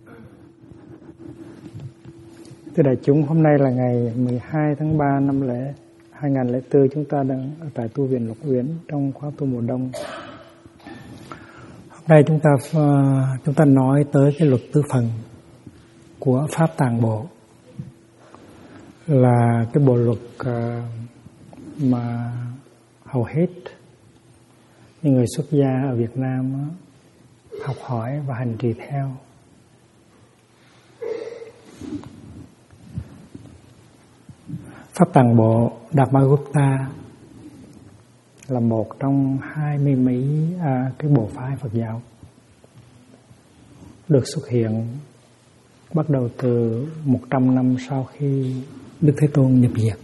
Thưa đại chúng, hôm nay là ngày 12 tháng 3 năm 2004, chúng ta đang ở tại tu viện Lộc Uyển trong khóa tu mùa đông. Hôm nay chúng ta nói tới cái luật tứ phần của Pháp Tạng Bộ, là cái bộ luật mà hầu hết những người xuất gia ở Việt Nam học hỏi và hành trì theo. Pháp Tạng Bộ Dhamma-gupta là một trong 20 mấy cái bộ phái Phật giáo được xuất hiện bắt đầu từ 100 năm sau khi Đức Thế Tôn nhập diệt.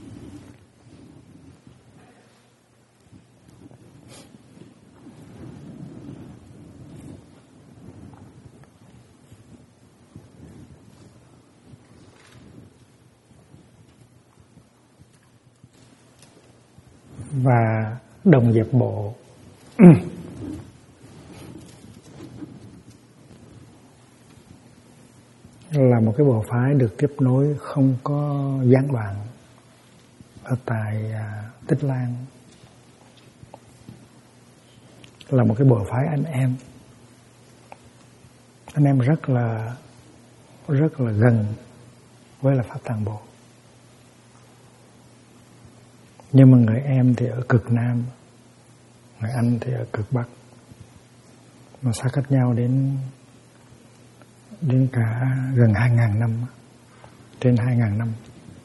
Và Đồng Diệp Bộ là một cái bộ phái được tiếp nối không có gián đoạn ở tại Tích Lan, là một cái bộ phái anh em rất là gần với là Pháp Tạng Bộ. Nhưng mà người em thì ở cực Nam, người anh thì ở cực Bắc, mà xa cách nhau đến cả gần 2.000 năm, trên 2.000 năm.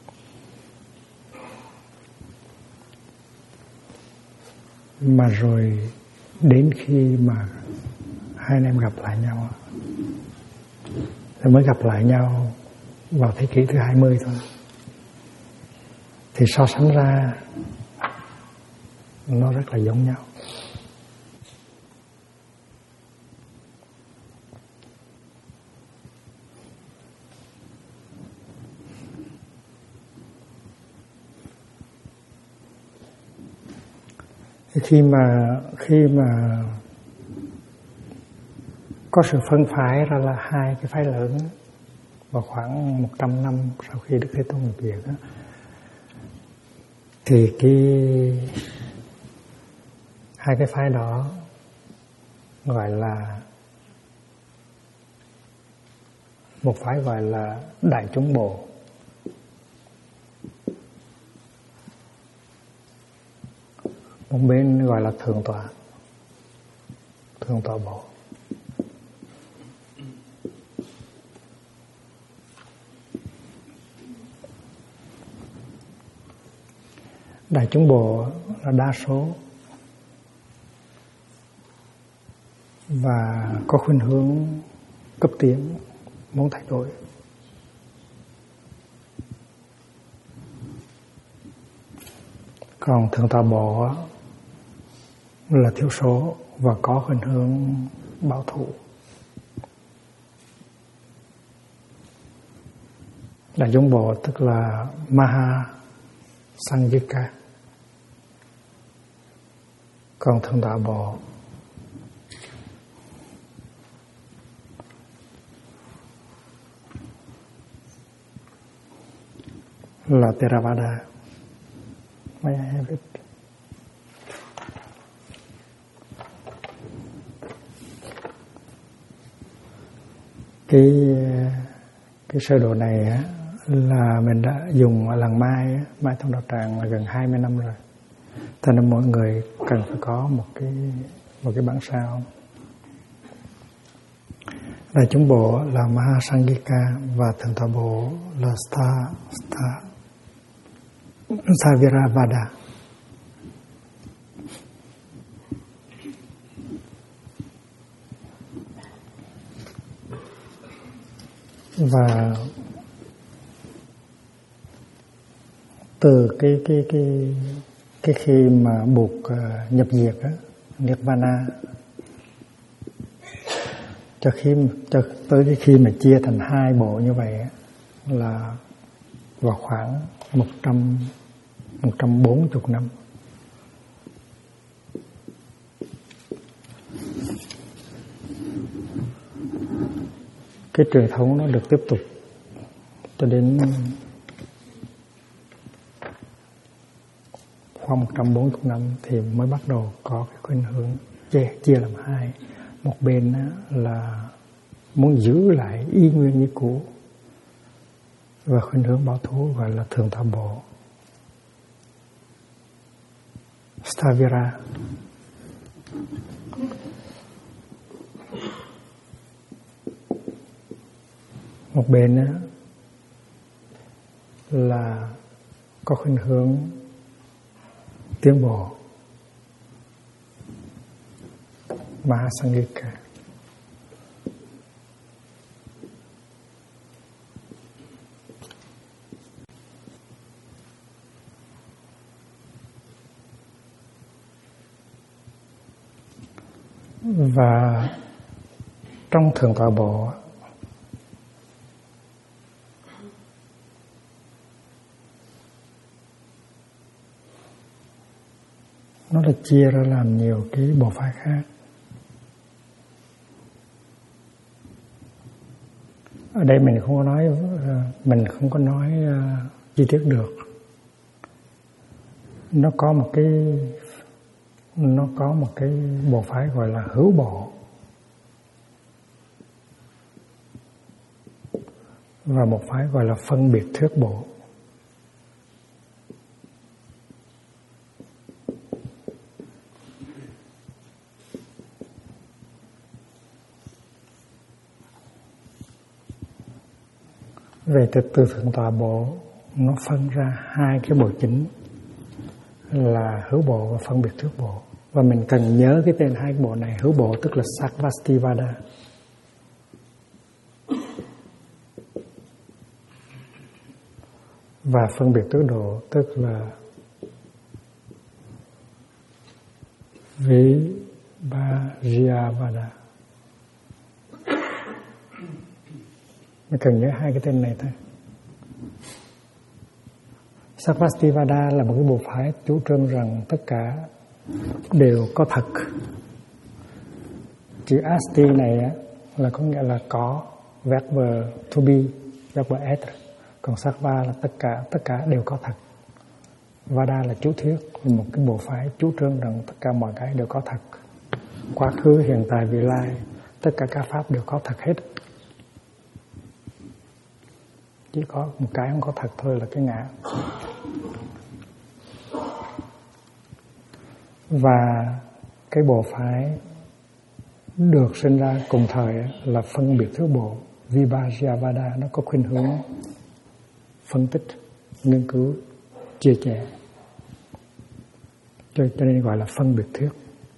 Mà rồi đến khi mà hai anh em gặp lại nhau thì mới gặp lại nhau vào thế kỷ thứ 20 thôi, thì so sánh ra nó rất là giống nhau. Khi mà có sự phân phái ra là hai cái phái lớn vào khoảng 100 năm sau khi Đức Thế Tôn nhập diệt đó, thì hai cái phái đó gọi là, một phái gọi là Đại Chúng Bộ, một bên gọi là Thượng Tọa Bộ. Đại Chúng Bộ là đa số và có khuynh hướng cấp tiến, muốn thay đổi. Còn Thượng Tọa Bộ là thiểu số và có khuynh hướng bảo thủ. Đại Chúng Bộ tức là Maha Sanghika. Còn Thượng Tọa Bộ là Theravada. May I have it? Cái sơ đồ này á, là mình đã dùng ở làng Mai Thông Đạo Tràng là gần 20 năm rồi. Cho nên mọi người cần phải có một cái bản sao. Đại Chúng Bộ là Mahasanghika và Thượng Tọa Bộ là Saviravada. Và từ cái khi mà buộc nhập diệt á, Nirvana, cho tới cái khi mà chia thành hai bộ như vậy á, là vào khoảng 140 năm. cái truyền thống nó được tiếp tục cho đến khoảng 140 năm thì mới bắt đầu có cái khuynh hướng chia làm hai. Một bên là muốn giữ lại y nguyên như cũ, và khuynh hướng bảo thủ gọi là Thượng Tọa Bộ, Stavira. Một bên là có khuynh hướng tiến bộ, Mahasangika. Và trong Thượng Tọa Bộ nó là chia ra làm nhiều cái bộ phái khác. Ở đây mình không có nói chi tiết được. Nó có một cái bộ phái gọi là hữu bộ, và một phái gọi là phân biệt thuyết bộ. Về từ Thượng Tọa Bộ nó phân ra hai cái bộ chính là hữu bộ và phân biệt thuyết bộ, và mình cần nhớ cái tên hai bộ này. Hữu bộ tức là Sarvastivada, và phân biệt tứ độ tức là Vibhajyavada. Mình cần nhớ hai cái tên này thôi. Sarvastivada là một cái bộ phái chủ trương rằng tất cả đều có thật. Chữ asti này là có nghĩa là có, verb to be, verb être. Còn Sarva là tất cả đều có thật. Vada là chú thuyết, một cái bộ phái chủ trương rằng tất cả mọi cái đều có thật. Quá khứ, hiện tại, vị lai, tất cả các pháp đều có thật hết. Chỉ có một cái không có thật thôi là cái ngã. Và cái bộ phái được sinh ra cùng thời là phân biệt thuyết bộ Vibhajyavada, nó có khuynh hướng phân tích, nghiên cứu, chia sẻ, cho nên gọi là phân biệt thuyết.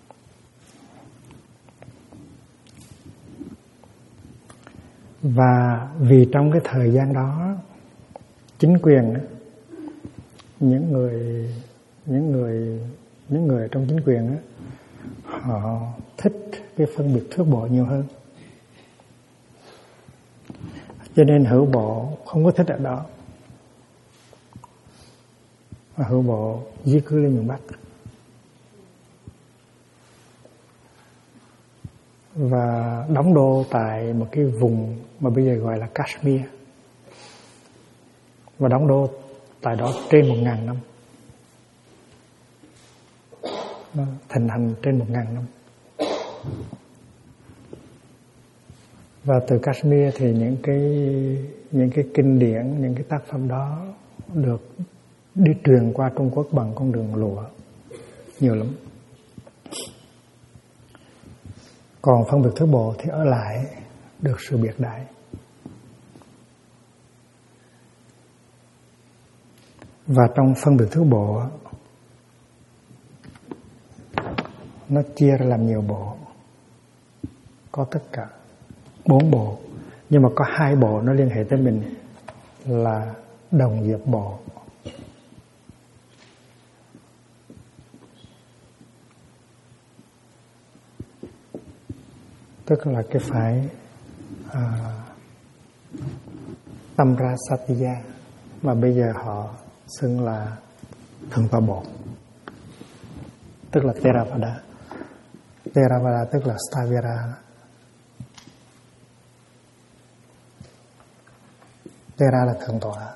Và vì trong cái thời gian đó chính quyền, những người trong chính quyền họ thích cái phân biệt thuyết bộ nhiều hơn, cho nên hữu bộ không có thích ở đó, và hữu bộ di cư lên miền Bắc và đóng đô tại một cái vùng mà bây giờ gọi là Kashmir, và đóng đô tại đó trên 1000 năm, nó thành hành trên 1000 năm. Và từ Kashmir thì những cái kinh điển, những cái tác phẩm đó được đi truyền qua Trung Quốc bằng con đường lụa nhiều lắm. Còn phân biệt thuyết bộ thì ở lại được sự biệt đại. Và trong phân biệt thuyết bộ nó chia ra làm nhiều bộ, có tất cả 4 bộ, nhưng mà có 2 bộ nó liên hệ tới mình là đồng diệp bộ. Tức là cái phái Tamra Satya mà bây giờ họ xưng là Thượng Tọa Bộ, tức là Theravada. Theravada tức là Stavira. Tera là thượng tọa,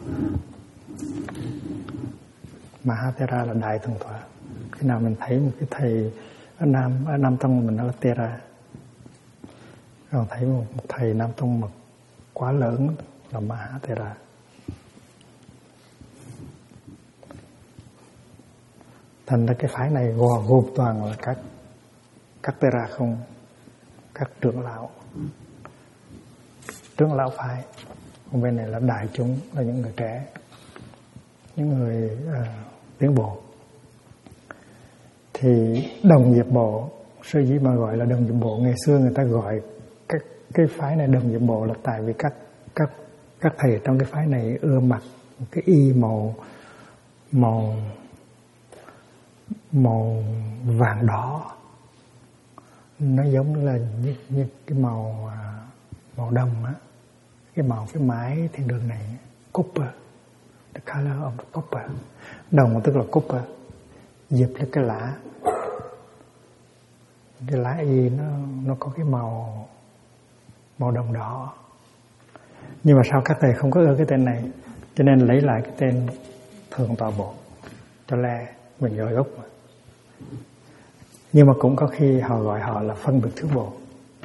Mahatera là đại thượng tọa. Khi nào mình thấy một cái thầy ở Nam Tông mình nói là Tera, còn thấy một thầy Nam Tông mà quá lớn là Mahatera. Thành ra cái phái này gồm toàn là các Tera không, các trưởng lão phái. Còn bên này là đại chúng, là những người trẻ, những người tiến bộ. Thì đồng nghiệp bộ, sở dĩ mà gọi là đồng nghiệp bộ, ngày xưa người ta gọi cái phái này đồng nghiệp bộ là tại vì các thầy trong cái phái này ưa mặc một cái y màu vàng đỏ, nó giống như cái màu đồng á, cái màu cái mái thiên đường này, copper, the color of the copper. Đồng tức là copper, dịp là cái lá y nó có cái màu đồng đỏ. Nhưng mà sao các thầy không có ưa cái tên này, cho nên lấy lại cái tên Thượng Tọa Bộ cho le, mình gọi gốc mà. Nhưng mà cũng có khi họ gọi họ là phân biệt thứ bộ.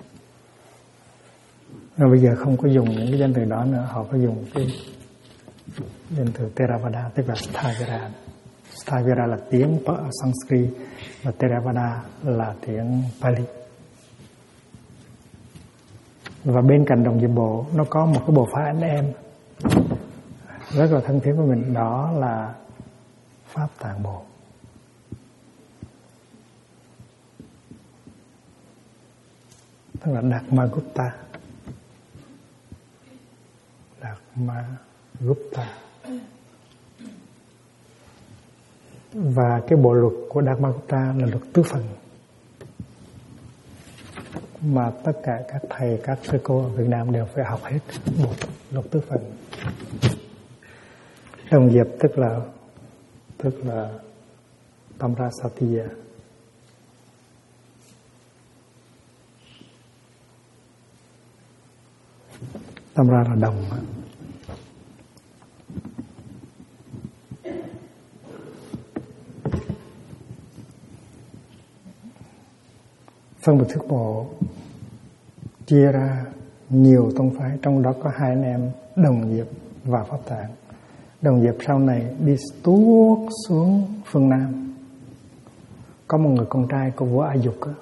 Rồi bây giờ không có dùng những cái danh từ đó nữa, họ có dùng cái danh từ Theravada, tức là Sthavira. Sthavira là tiếng Sanskrit và Theravada là tiếng Pali. Và bên cạnh đồng nghiệp bộ nó có một cái bộ phái anh em rất là thân thiết với mình, đó là Pháp Tạng Bộ. Tức là Dharma Gupta. Và cái bộ luật của Dharma Gupta là luật tứ phần, mà tất cả các thầy, các sư cô ở Việt Nam đều phải học hết bộ luật tứ phần. Đồng nghiệp tức là Tamra Satya. Tamra là đồng. Phân biệt thức bộ chia ra nhiều tông phái, trong đó có hai anh em Đồng Diệp và Pháp Tạng. Đồng Diệp sau này đi tuốt xuống phương Nam. Có một người con trai của vua A Dục đó,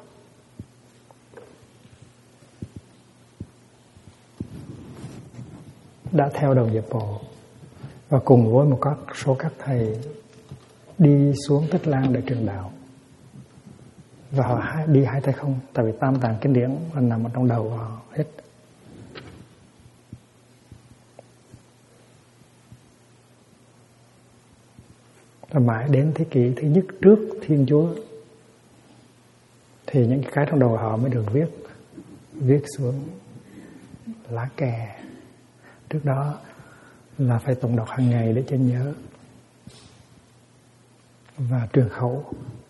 đã theo Đồng Diệp bộ và cùng với một số các thầy đi xuống Tích Lan để truyền đạo. Và họ đi hai tay không, tại vì Tam Tạng kinh điển là nằm ở trong đầu họ hết. Và mãi đến thế kỷ thứ nhất trước Thiên Chúa thì những cái trong đầu họ mới được viết xuống lá kè. Trước đó là phải tụng đọc hàng ngày để cho nhớ và truyền khẩu.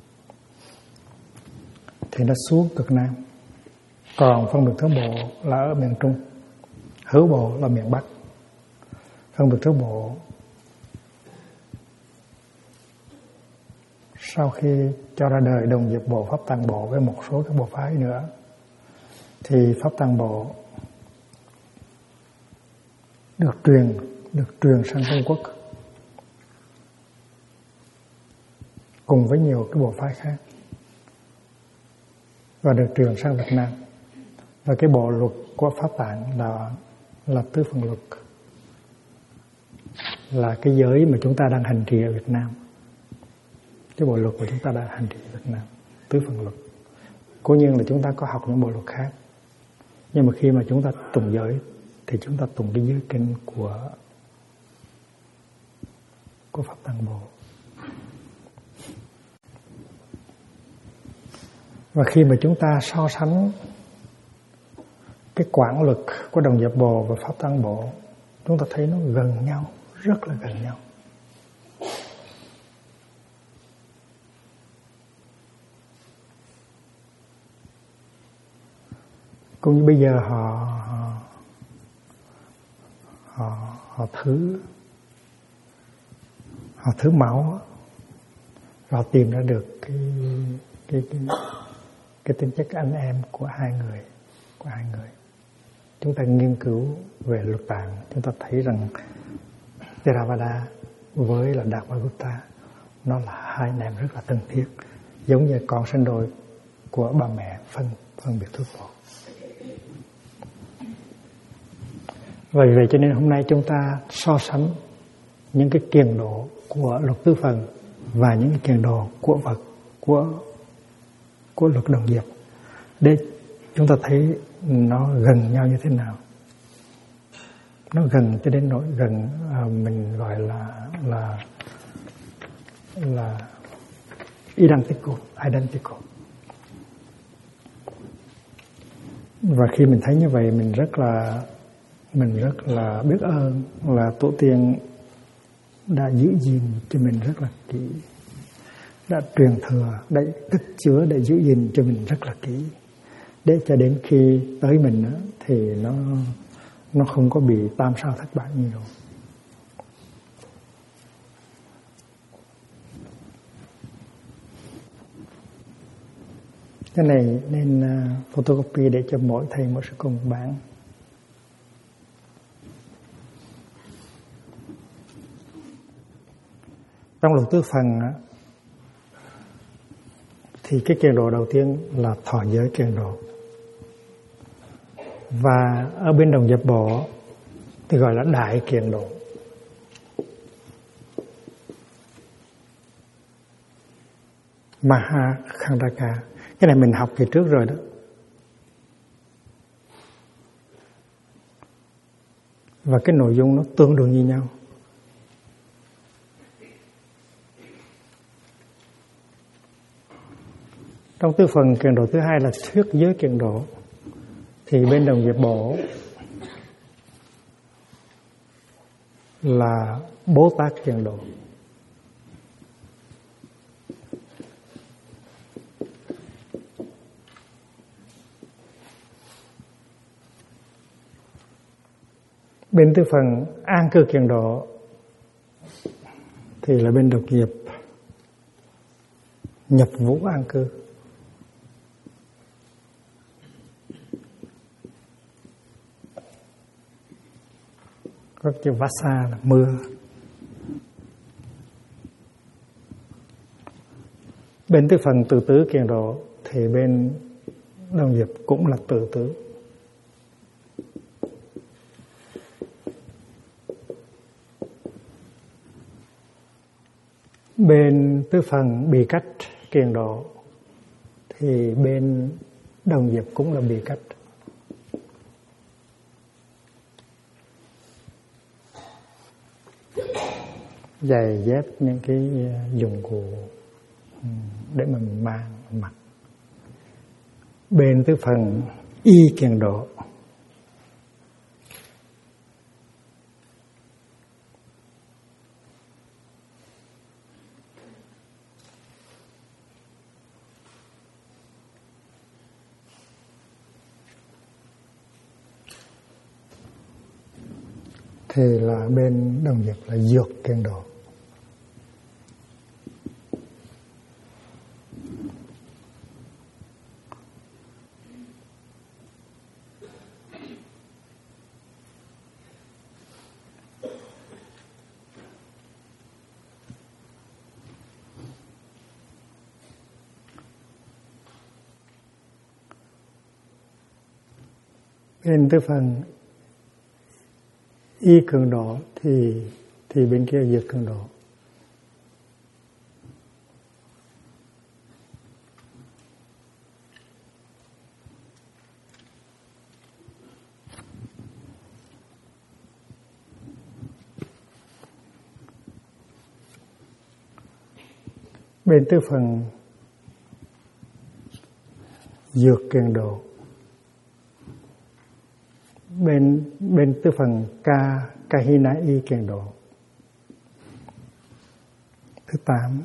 Thì nó xuống cực Nam. Còn phân biệt thứ bộ là ở miền Trung, hữu bộ là miền Bắc. Phân biệt thứ bộ sau khi cho ra đời Đồng Diệp bộ, Pháp Tạng bộ với một số các bộ phái nữa, thì Pháp Tạng bộ được truyền sang Trung Quốc cùng với nhiều cái bộ phái khác, và được truyền sang Việt Nam. Và cái bộ luật của Pháp Tạng là tứ phần luật, là cái giới mà chúng ta đang hành trì ở Việt Nam. Cái bộ luật của chúng ta đang hành trì ở Việt Nam, tứ phần luật. Cố nhiên là chúng ta có học những bộ luật khác, nhưng mà khi mà chúng ta tụng giới thì chúng ta tụng cái giới kinh của Pháp Tạng bộ. Và khi mà chúng ta so sánh cái quản luật của Đồng Diệp bộ và Pháp Tạng bộ, chúng ta thấy nó gần nhau, rất là gần nhau. Cũng như bây giờ họ họ thử máu, họ tìm ra được cái tính chất anh em của hai người. Chúng ta nghiên cứu về luật tạng, chúng ta thấy rằng Theravada với là Đạt Ma Gupta nó là hai anh em rất là thân thiết, giống như con sinh đôi của ba mẹ phân biệt thuốc bổ. Vì vậy cho nên hôm nay chúng ta so sánh những cái kiền độ của luật tứ phần và những cái kiền độ của vật của luật đồng diệp để chúng ta thấy nó gần nhau như thế nào. Nó gần cho đến nỗi gần mình gọi là identical. Và khi mình thấy như vậy mình rất là biết ơn là tổ tiên đã giữ gìn cho mình rất là kỹ, đã truyền thừa, đã cất chứa, để giữ gìn cho mình rất là kỹ, để cho đến khi tới mình thì nó không có bị tam sao thất bại nhiều. Cái này nên photocopy để cho mỗi thầy mỗi sư cùng bán. Trong luật tứ phần thì cái kiền độ đầu tiên là thọ giới kiền độ, và ở bên đồng dẹp bộ thì gọi là đại kiền độ. Maha Khandaka, cái này mình học kỳ trước rồi đó. Và cái nội dung nó tương đương như nhau. Trong tứ phần kiền độ thứ hai là thuyết giới kiền độ, thì bên đồng nghiệp bộ là Bố Tát kiền độ. Bên tứ phần an cư kiền độ thì là bên độc nghiệp nhập vũ an cư. Có chữ Vasa là mưa. Bên tứ phần tự tứ kiền độ thì bên đồng nghiệp cũng là tự tứ. Bên tứ phần bì cách kiền độ thì bên đồng nghiệp cũng là bì cách. Giày dép, những cái dụng cụ để mà mình mang mặc. Bên tứ phần y kiền độ thì là bên đồng nghiệp là dược kiền độ. Bên tứ phần y cường độ thì bên kia dược cường độ. Bên tứ phần dược kiền độ, bên tứ phần Kahina y kiền độ. Thứ 8.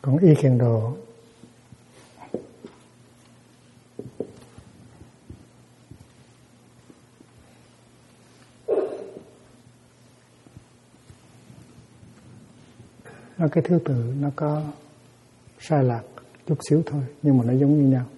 Còn y kèn đồ nó cái thứ tự nó có sai lạc chút xíu thôi, nhưng mà nó giống như nhau.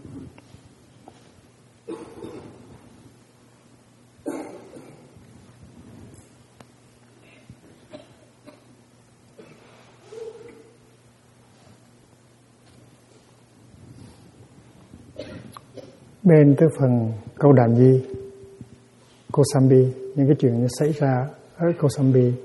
Bên tới phần câu đàm di, Kosambi, những cái chuyện xảy ra ở Kosambi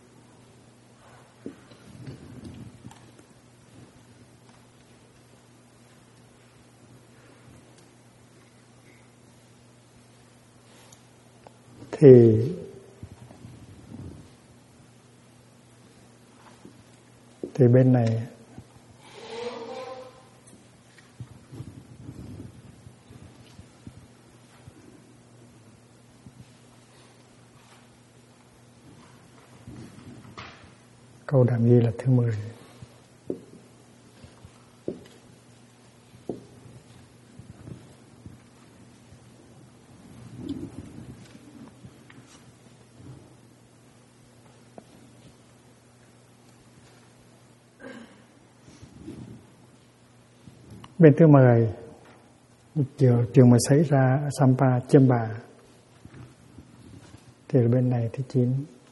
thì bên này câu đàm di là thứ 10. Bên thứ 10 trường mà xảy ra Sampa Chemba thì bên này thứ 9.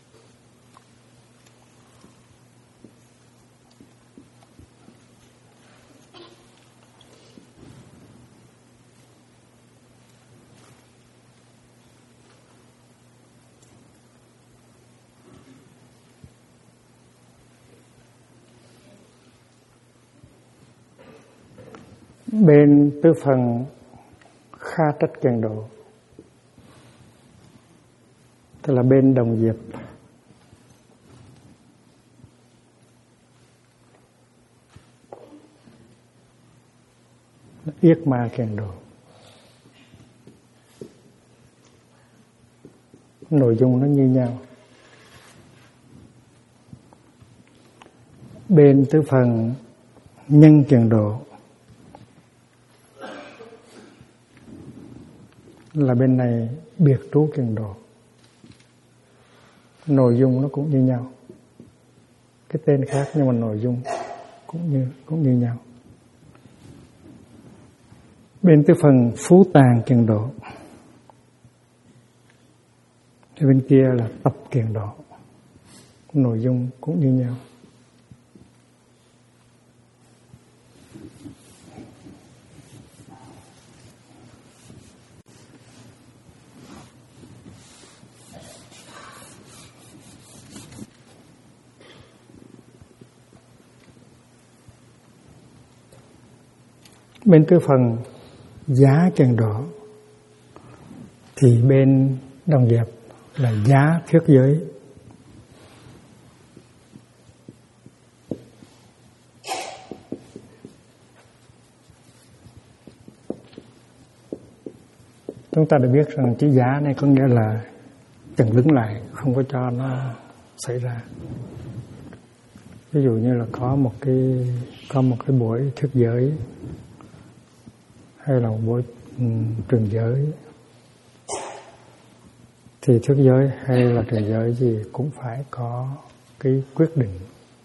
Bên tứ phần Kha Trách Kèn Độ, tức là bên Đồng Diệp, Yết Ma Kèn Độ. Nội dung nó như nhau. Bên tứ phần Nhân Kèn Độ là bên này biệt trú Kèn Độ. Nội dung nó cũng như nhau, cái tên khác nhưng mà nội dung cũng như nhau. Bên tứ phần Phú Tàng Kèn Độ thì bên kia là Tập Kèn Độ, nội dung cũng như nhau. Bên tứ phần Giá Kèn Độ thì bên Đồng Diệp là Giá Thuyết Giới. Chúng ta đã biết rằng chữ Giá này có nghĩa là chặn đứng lại, không có cho nó xảy ra. Ví dụ như là có một cái buổi thuyết giới hay là một buổi truyền giới, thì thuyết giới hay là truyền giới gì cũng phải có cái quyết định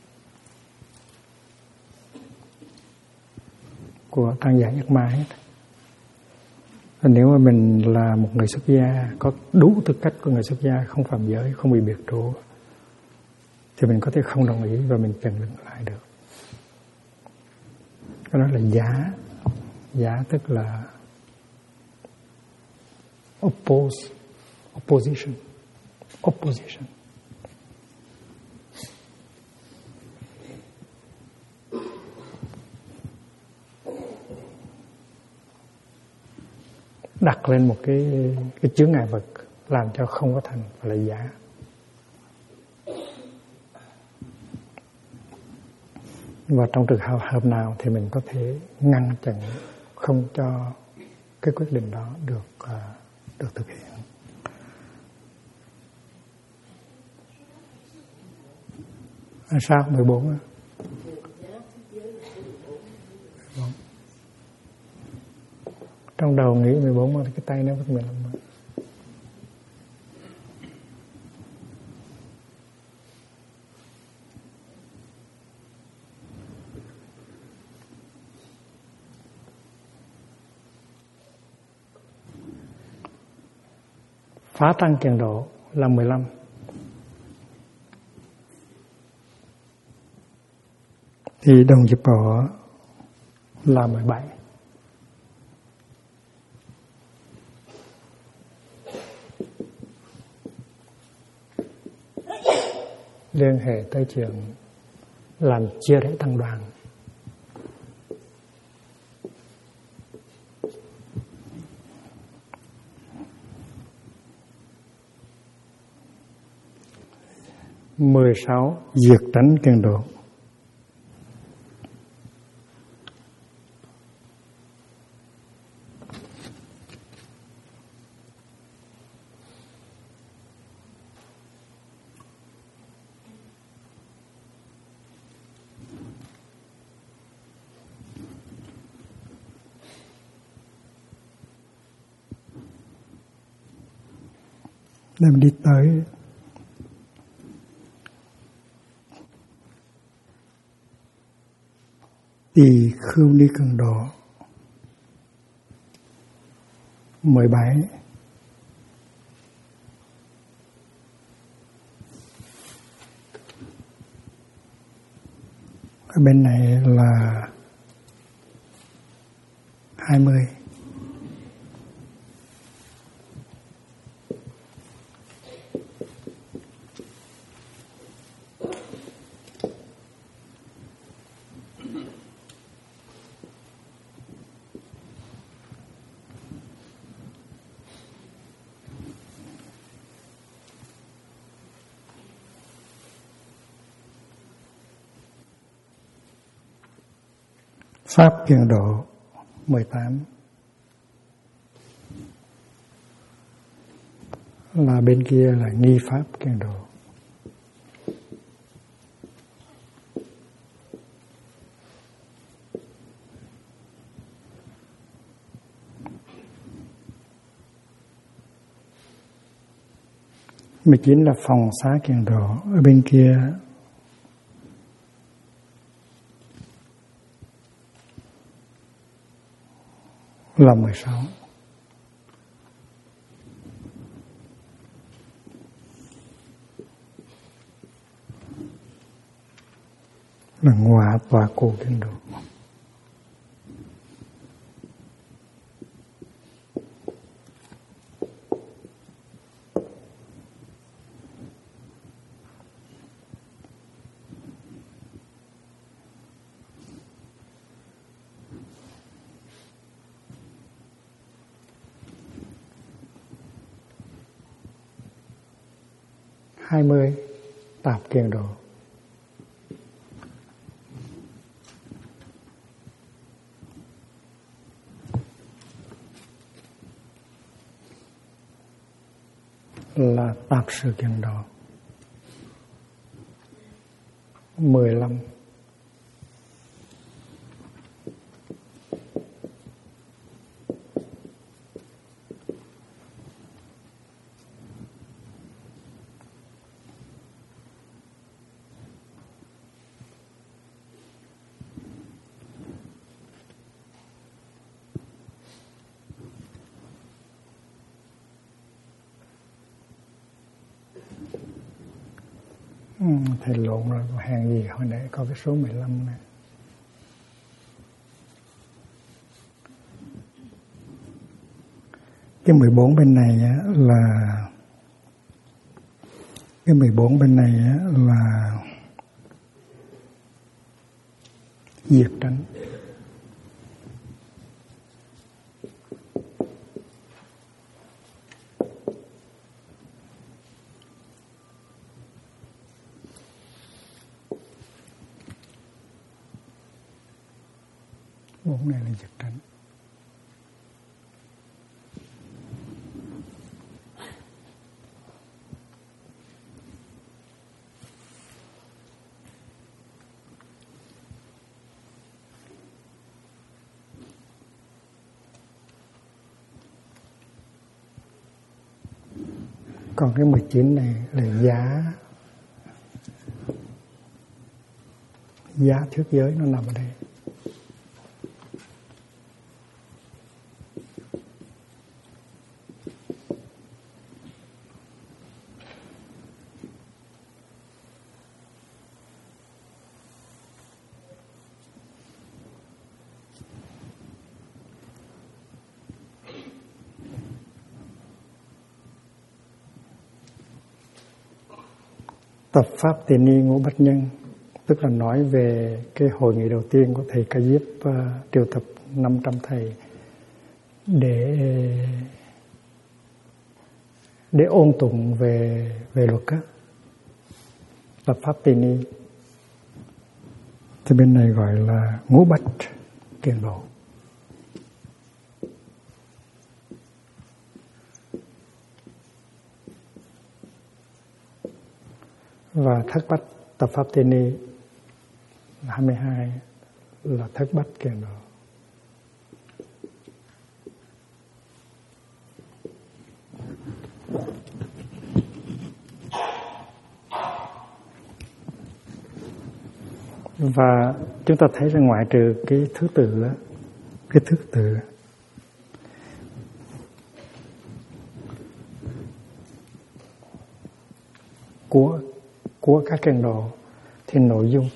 của tăng giả Nhất Ma hết. Nếu mà mình là một người xuất gia, có đủ tư cách của người xuất gia, không phạm giới, không bị biệt trú, thì mình có thể không đồng ý và mình chặn đứng lại được. Cái đó là giá. Giá tức là opposition. Đặt lên một cái chướng ngại vật làm cho không có thành, là giá. Và trong trường hợp nào thì mình có thể ngăn chặn không cho cái quyết định đó được thực hiện. Sao 14 á? Trong đầu nghĩ 14 mà cái tay nó vẫn 15 mà. Phá tăng kiền độ là 15. Thì đồng dịp bỏ là 17. Liên hệ tới chuyện làm chia rẽ tăng đoàn. Mười sáu diệt tánh kiền độ. Để mình đi tới Tỳ Khưu Ni Kiền độ 17. Ở bên này là 20. Pháp kiền độ 18. Là bên kia là nghi pháp kiền độ. Mười chín là phòng xá kiền độ. Ở bên kia là 16. Là ngọa tọa cổ kiền độ. Hai mươi tạp kiền độ. Là tạp sự kiền độ 15. Thầy lộn rồi, hàng gì hồi nãy có cái số 15 này. Cái 14 bên này là cái 14 bên này là diệt tánh. Bốn này là diệt tánh. Còn cái 19 này là giá trước giới nó nằm ở đây. Tập pháp tiền ni ngũ bách nhân, tức là nói về cái hội nghị đầu tiên của thầy Ca Diếp triệu tập 500 thầy để ôn tụng về luật á. Tập pháp tiền ni thì bên này gọi là ngũ bách kiền độ. Và thất bách tập pháp tiền ni 22 là thất bách kiền độ. Và chúng ta thấy rằng ngoại trừ cái thứ tự đó, cái thứ tự của các kiền độ thì nội dung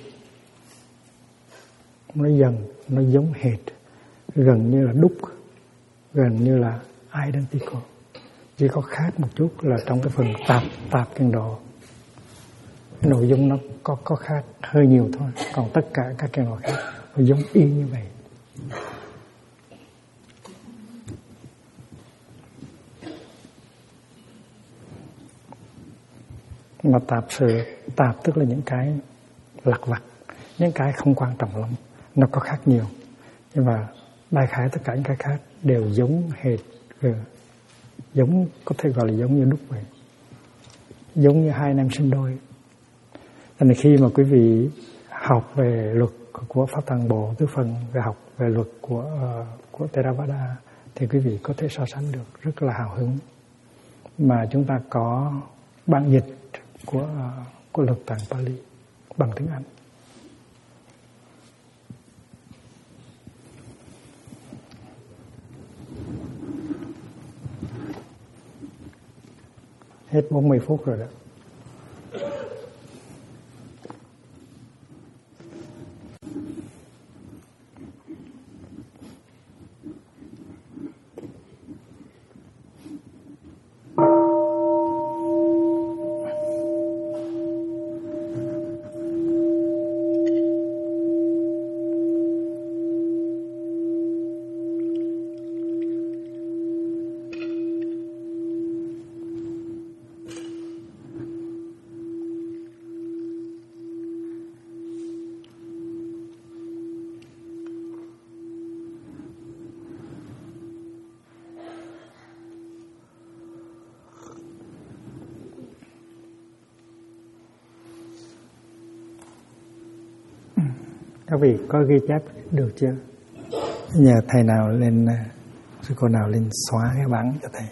nó giống hệt, gần như là đúc, gần như là identical, chỉ có khác một chút là trong cái phần tạp kiền độ nội dung nó có khác hơi nhiều thôi, còn tất cả các kiền độ khác nó giống y như vậy. Mà tạp tức là những cái lặt vặt, những cái không quan trọng lắm, nó có khác nhiều, nhưng mà đại khái tất cả những cái khác đều giống hệt, giống, có thể gọi là giống như đúc vậy, giống như hai anh em sinh đôi. Cho nên khi mà quý vị học về luật của Pháp Tạng Bộ tứ phần, về học về luật của Theravada thì quý vị có thể so sánh được, rất là hào hứng. Mà chúng ta có bản dịch của luật tạng Pali bằng tiếng Anh. Hết 40 phút rồi đó. Các vị có ghi chép được chưa? Nhờ thầy nào lên, sư cô nào lên xóa cái bảng cho thầy.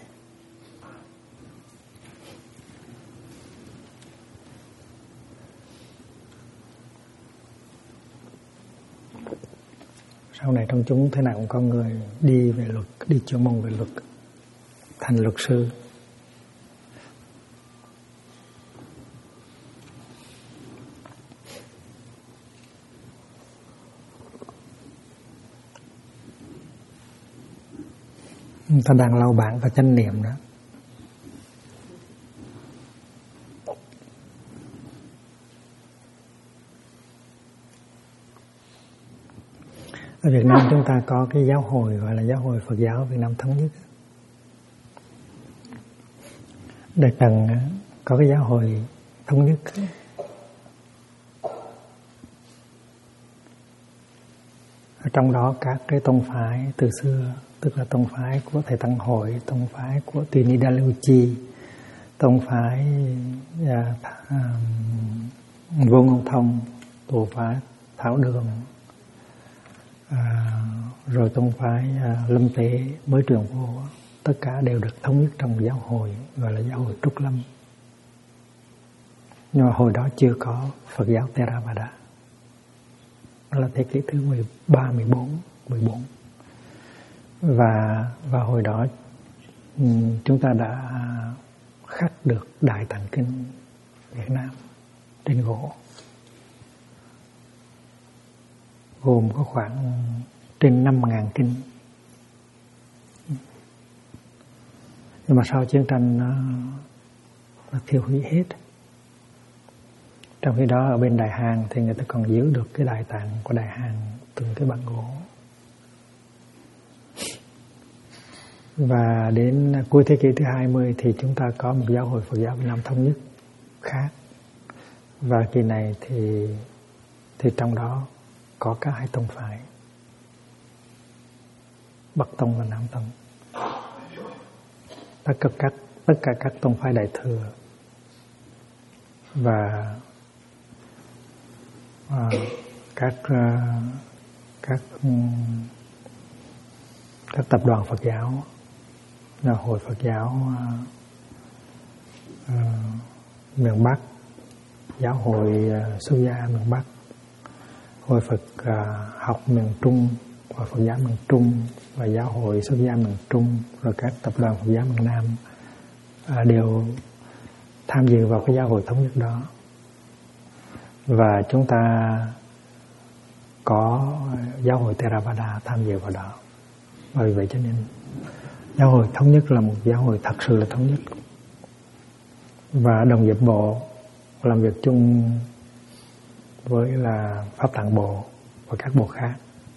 Sau này trong chúng thế nào cũng có người đi về luật, đi chuyên môn về luật, thành luật sư. Người ta đang lau bảng và chánh niệm đó. Ở Việt Nam chúng ta có cái giáo hội gọi là Giáo hội Phật giáo Việt Nam Thống Nhất. Đại Trần có cái giáo hội thống nhất. Ở trong đó các cái tông phái từ xưa, tức là tông phái của Thầy Tăng Hội, tông phái của Tinidalochi, tông phái Vô Ngôn Thông, tổ phái Thảo Đường, rồi tông phái Lâm Tế mới Trường Vô, tất cả đều được thống nhất trong giáo hội gọi là giáo hội Trúc Lâm. Nhưng mà hồi đó chưa có Phật giáo Theravada. Đó là thế kỷ thứ 13, 14. Và hồi đó chúng ta đã khắc được Đại Tạng Kinh Việt Nam trên gỗ, gồm có khoảng trên 5.000 kinh. Nhưng mà sau chiến tranh nó thiêu hủy hết. Trong khi đó ở bên Đại Hàn thì người ta còn giữ được cái Đại Tạng của Đại Hàn từng cái bản gỗ. Và đến cuối thế kỷ thứ 20 thì chúng ta có một giáo hội Phật giáo Việt Nam thống nhất khác. Và kỳ này thì trong đó có cả hai tông phái, Bắc Tông và Nam Tông. Tất cả các tông phái Đại Thừa và các tập đoàn Phật giáo, là Hội Phật giáo miền Bắc, Giáo hội Xuất gia miền Bắc, Hội Phật học miền Trung, Hội Phật giáo miền Trung và Giáo hội Xuất gia miền Trung, rồi các tập đoàn Phật giáo miền Nam đều tham dự vào cái giáo hội thống nhất đó. Và chúng ta có giáo hội Theravada tham dự vào đó. Bởi vậy cho nên giáo hội thống nhất là một giáo hội thật sự là thống nhất. Và Đồng Dịch Bộ làm việc chung với là Pháp Tạng Bộ và các bộ khác.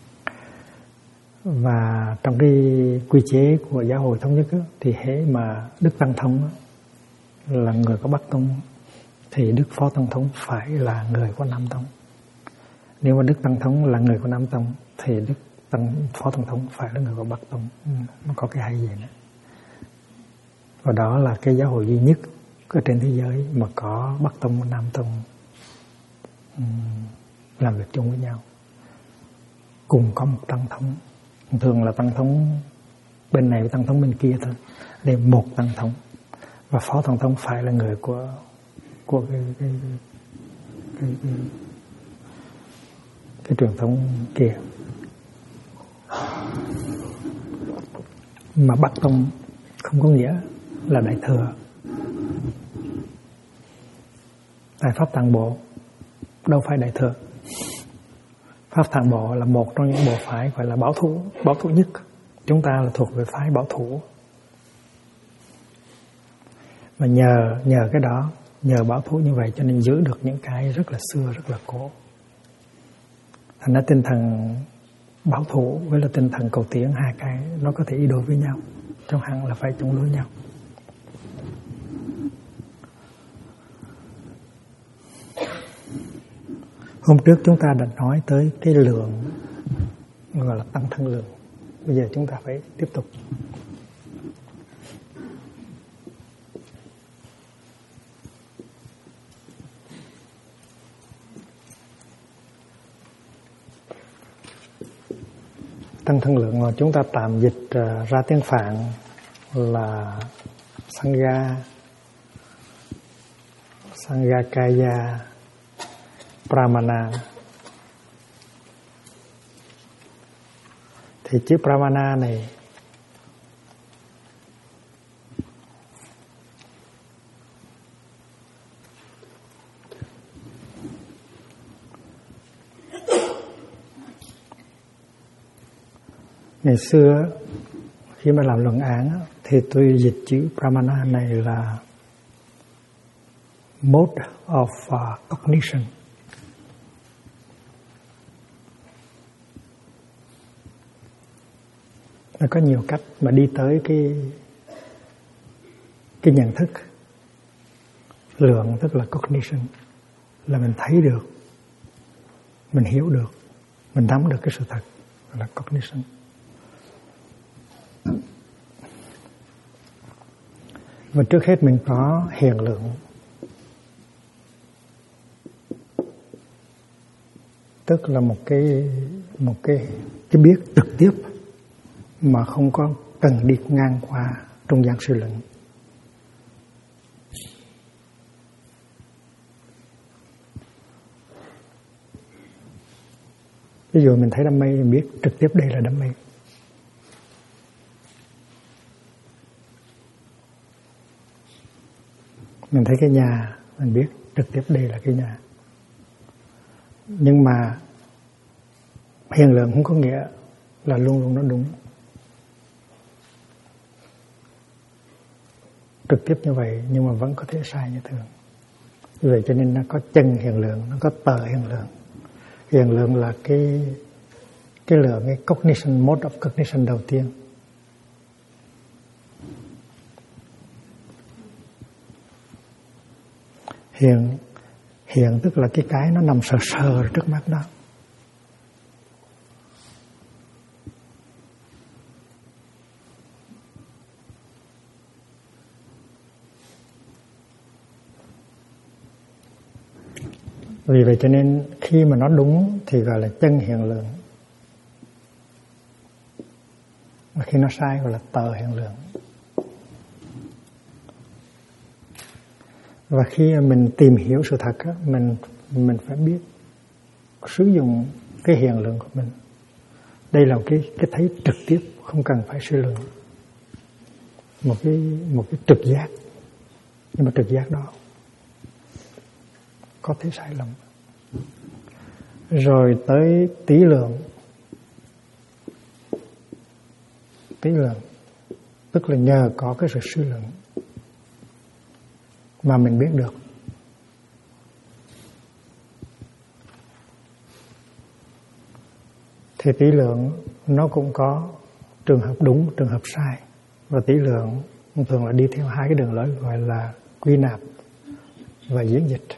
Và trong cái quy chế của giáo hội thống nhất thì hễ mà Đức Tăng Thống là người có Bắc Tông thì Đức Phó Tăng Thống phải là người của Nam Tông. Nếu mà Đức Tăng Thống là người của Nam Tông thì Phó Tăng Thống phải là người của Bắc Tông. Nó có cái hay gì nữa. Và đó là cái giáo hội duy nhất ở trên thế giới mà có Bắc Tông và Nam Tông làm việc chung với nhau, cùng có một Tăng Thống. Thường là Tăng Thống bên này với Tăng Thống bên kia thôi. Đây một Tăng Thống. Và Phó Tăng Thống phải là người của cái truyền thống kia. Mà Bắc Tông không có nghĩa là Đại Thừa. Tại Pháp Tạng Bộ đâu phải Đại Thừa. Pháp Tạng Bộ là một trong những bộ phái gọi là bảo thủ nhất. Chúng ta là thuộc về phái bảo thủ. Mà nhờ cái đó, nhờ bảo thủ như vậy cho nên giữ được những cái rất là xưa, rất là cổ. Thành ra tinh thần bảo thủ với là tinh thần cầu tiến, hai cái nó có thể đi đôi với nhau, trong hẳn là phải chống đối nhau. Hôm trước chúng ta đã nói tới cái lượng gọi là tăng thân lượng. Bây giờ chúng ta phải tiếp tục. Tăng thân lượng mà chúng ta tạm dịch ra tiếng Phạn là Sangakaya Pramana. Thì chữ Pramana này ngày xưa khi mà làm luận án thì tôi dịch chữ Pramana này là mode of cognition. Nó có nhiều cách mà đi tới cái nhận thức. Lượng tức là cognition, là mình thấy được, mình hiểu được, mình nắm được cái sự thật, là cognition. Và trước hết mình có hiện lượng. Tức là một cái biết trực tiếp mà không có cần đi ngang qua trung gian suy luận. Ví dụ mình thấy đám mây, mình biết trực tiếp đây là đám mây. Mình thấy cái nhà, mình biết trực tiếp đây là cái nhà. Nhưng mà hiện lượng không có nghĩa là luôn luôn nó đúng. Trực tiếp như vậy nhưng mà vẫn có thể sai như thường. Vì vậy cho nên nó có chân hiện lượng, nó có tờ hiện lượng. Hiện lượng là cái lượng, cái cognition, mode of cognition đầu tiên. Hiện tức là cái nó nằm sờ sờ trước mắt đó. Vì vậy cho nên khi mà nó đúng thì gọi là chân hiện lượng. Và khi nó sai gọi là tờ hiện lượng. Và khi mình tìm hiểu sự thật á, mình phải biết sử dụng cái hiện lượng của mình. Đây là cái thấy trực tiếp, không cần phải suy luận. Một cái trực giác. Nhưng mà trực giác đó có thể sai lầm. Rồi tới tỷ lượng. Tỷ lượng tức là nhờ có cái sự suy luận mà mình biết được. Thì tỷ lượng nó cũng có trường hợp đúng, trường hợp sai. Và tỷ lượng thường là đi theo hai cái đường lối gọi là quy nạp và diễn dịch.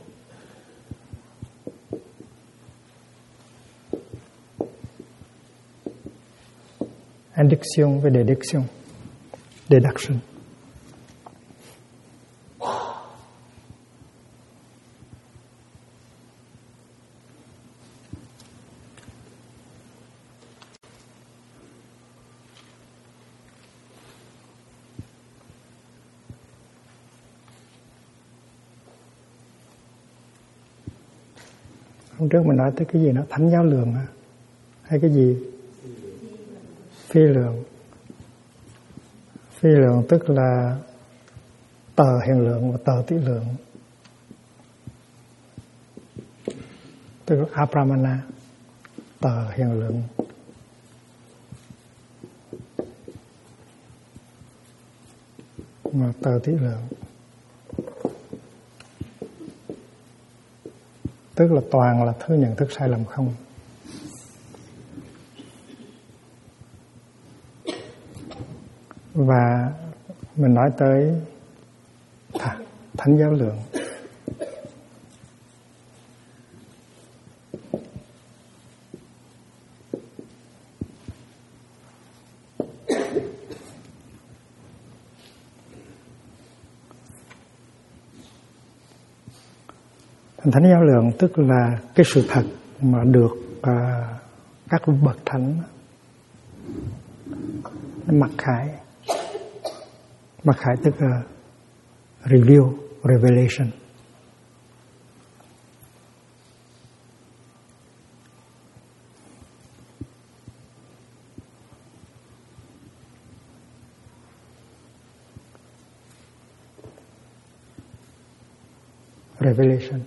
Induction và deduction. Deduction. Hôm trước mình nói tới cái gì nó thánh giáo lượng hay cái gì? Phi lượng. Phi lượng tức là tờ hiện lượng và tờ tỷ lượng. Tức là apramana, tờ hiện lượng. Và tờ tỷ lượng. Tức là toàn là thứ nhận thức sai lầm không. Và mình nói tới thánh giáo lượng. Thánh giáo lượng tức là cái sự thật mà được các bậc thánh mặc khải. Mặc khải tức là reveal, revelation. Revelation.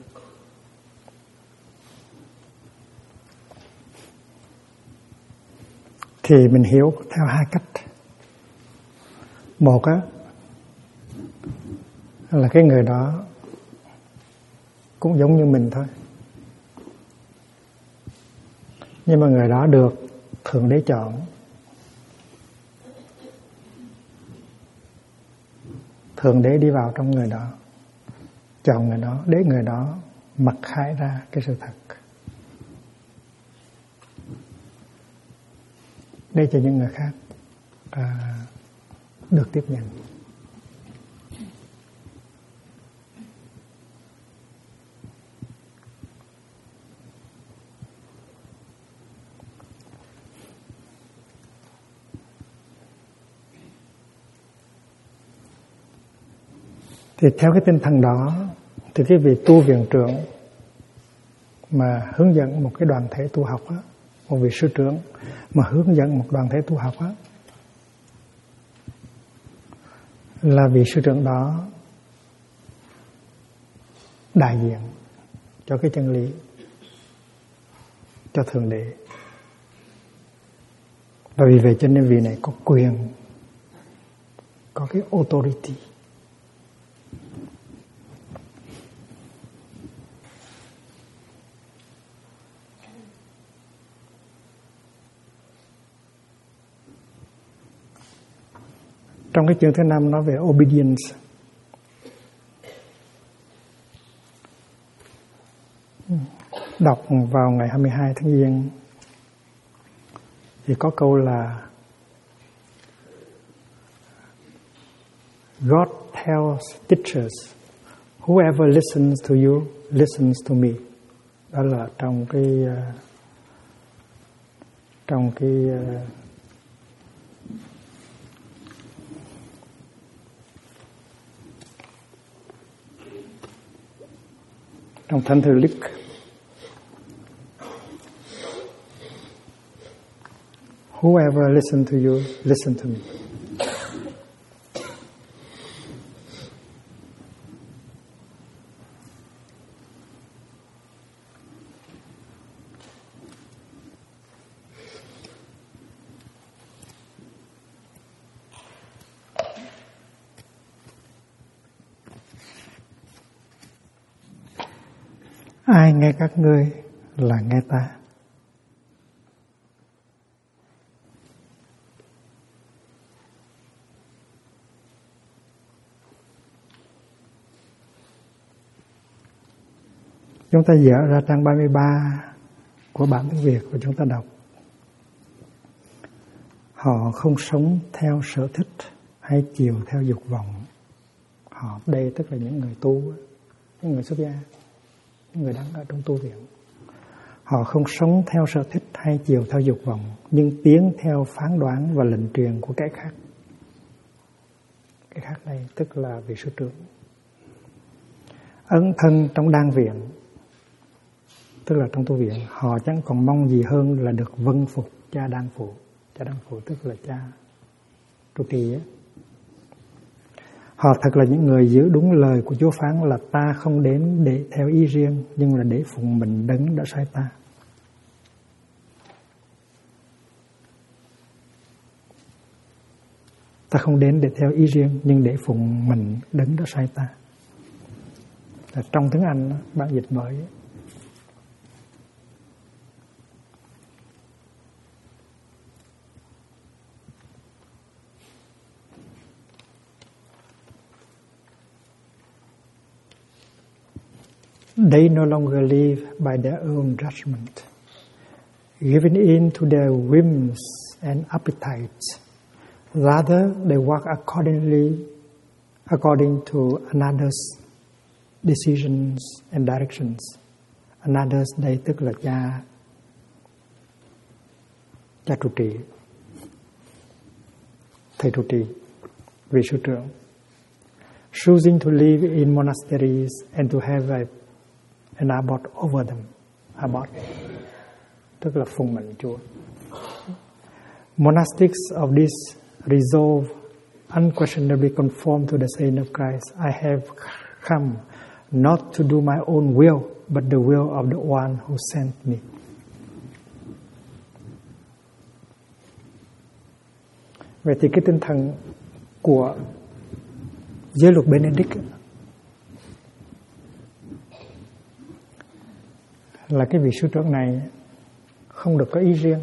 Thì mình hiểu theo hai cách. Một á là cái người đó cũng giống như mình thôi, nhưng mà người đó được Thượng Đế chọn. Thượng Đế đi vào trong người đó, chọn người đó để người đó mặc khải ra cái sự thật để cho những người khác được tiếp nhận. Thì theo cái tinh thần đó thì cái vị tu viện trưởng mà hướng dẫn một cái đoàn thể tu học á, một vị sư trưởng mà hướng dẫn một đoàn thể tu học á, là vị sư trưởng đó đại diện cho cái chân lý, cho Thượng Đế. Và vì vậy cho nên vị này có quyền, có cái authority. Trong cái chương thứ 5 nói về obedience. Đọc vào ngày 22 tháng Giêng thì có câu là God tells teachers, whoever listens to you listens to me. Đó là trong cái trong Thánh thư Luc. Whoever listen to you, listen to me. Ai nghe các ngươi là nghe ta. Chúng ta dở ra trang 33 của bản tiếng Việt và chúng ta đọc. Họ không sống theo sở thích hay chiều theo dục vọng. Họ đây tức là những người tu, những người xuất gia, những người đang ở trong tu viện. Họ không sống theo sở thích hay chiều theo dục vọng, nhưng tiến theo phán đoán và lệnh truyền của kẻ khác. Cái khác đây tức là vị sư trưởng. Ấn thân trong đan viện, tức là trong tu viện, họ chẳng còn mong gì hơn là được vâng phục cha đan phụ. Cha đan phụ tức là cha trụ trì ấy. Họ thật là những người giữ đúng lời của Chúa phán là ta không đến để theo ý riêng, nhưng là để phụng mệnh đấng đã sai ta. Ta không đến để theo ý riêng, nhưng để phụng mệnh đấng đã sai ta. Là trong tiếng Anh bản dịch mới ấy. They no longer live by their own judgment, giving in to their whims and appetites. Rather, they walk according to another's decisions and directions. Another's đây tức là cha trụ trì, thầy trụ trì, vị sư trưởng. Choosing to live in monasteries and to have an abbot over them. Abbot tức là phụng mệnh Chúa. Monastics of this resolve unquestionably conform to the saying of Christ. I have come not to do my own will, but the will of the one who sent me. Vậy thì cái tinh thần của giới luật Benedict là cái vị sư trưởng này không được có ý riêng,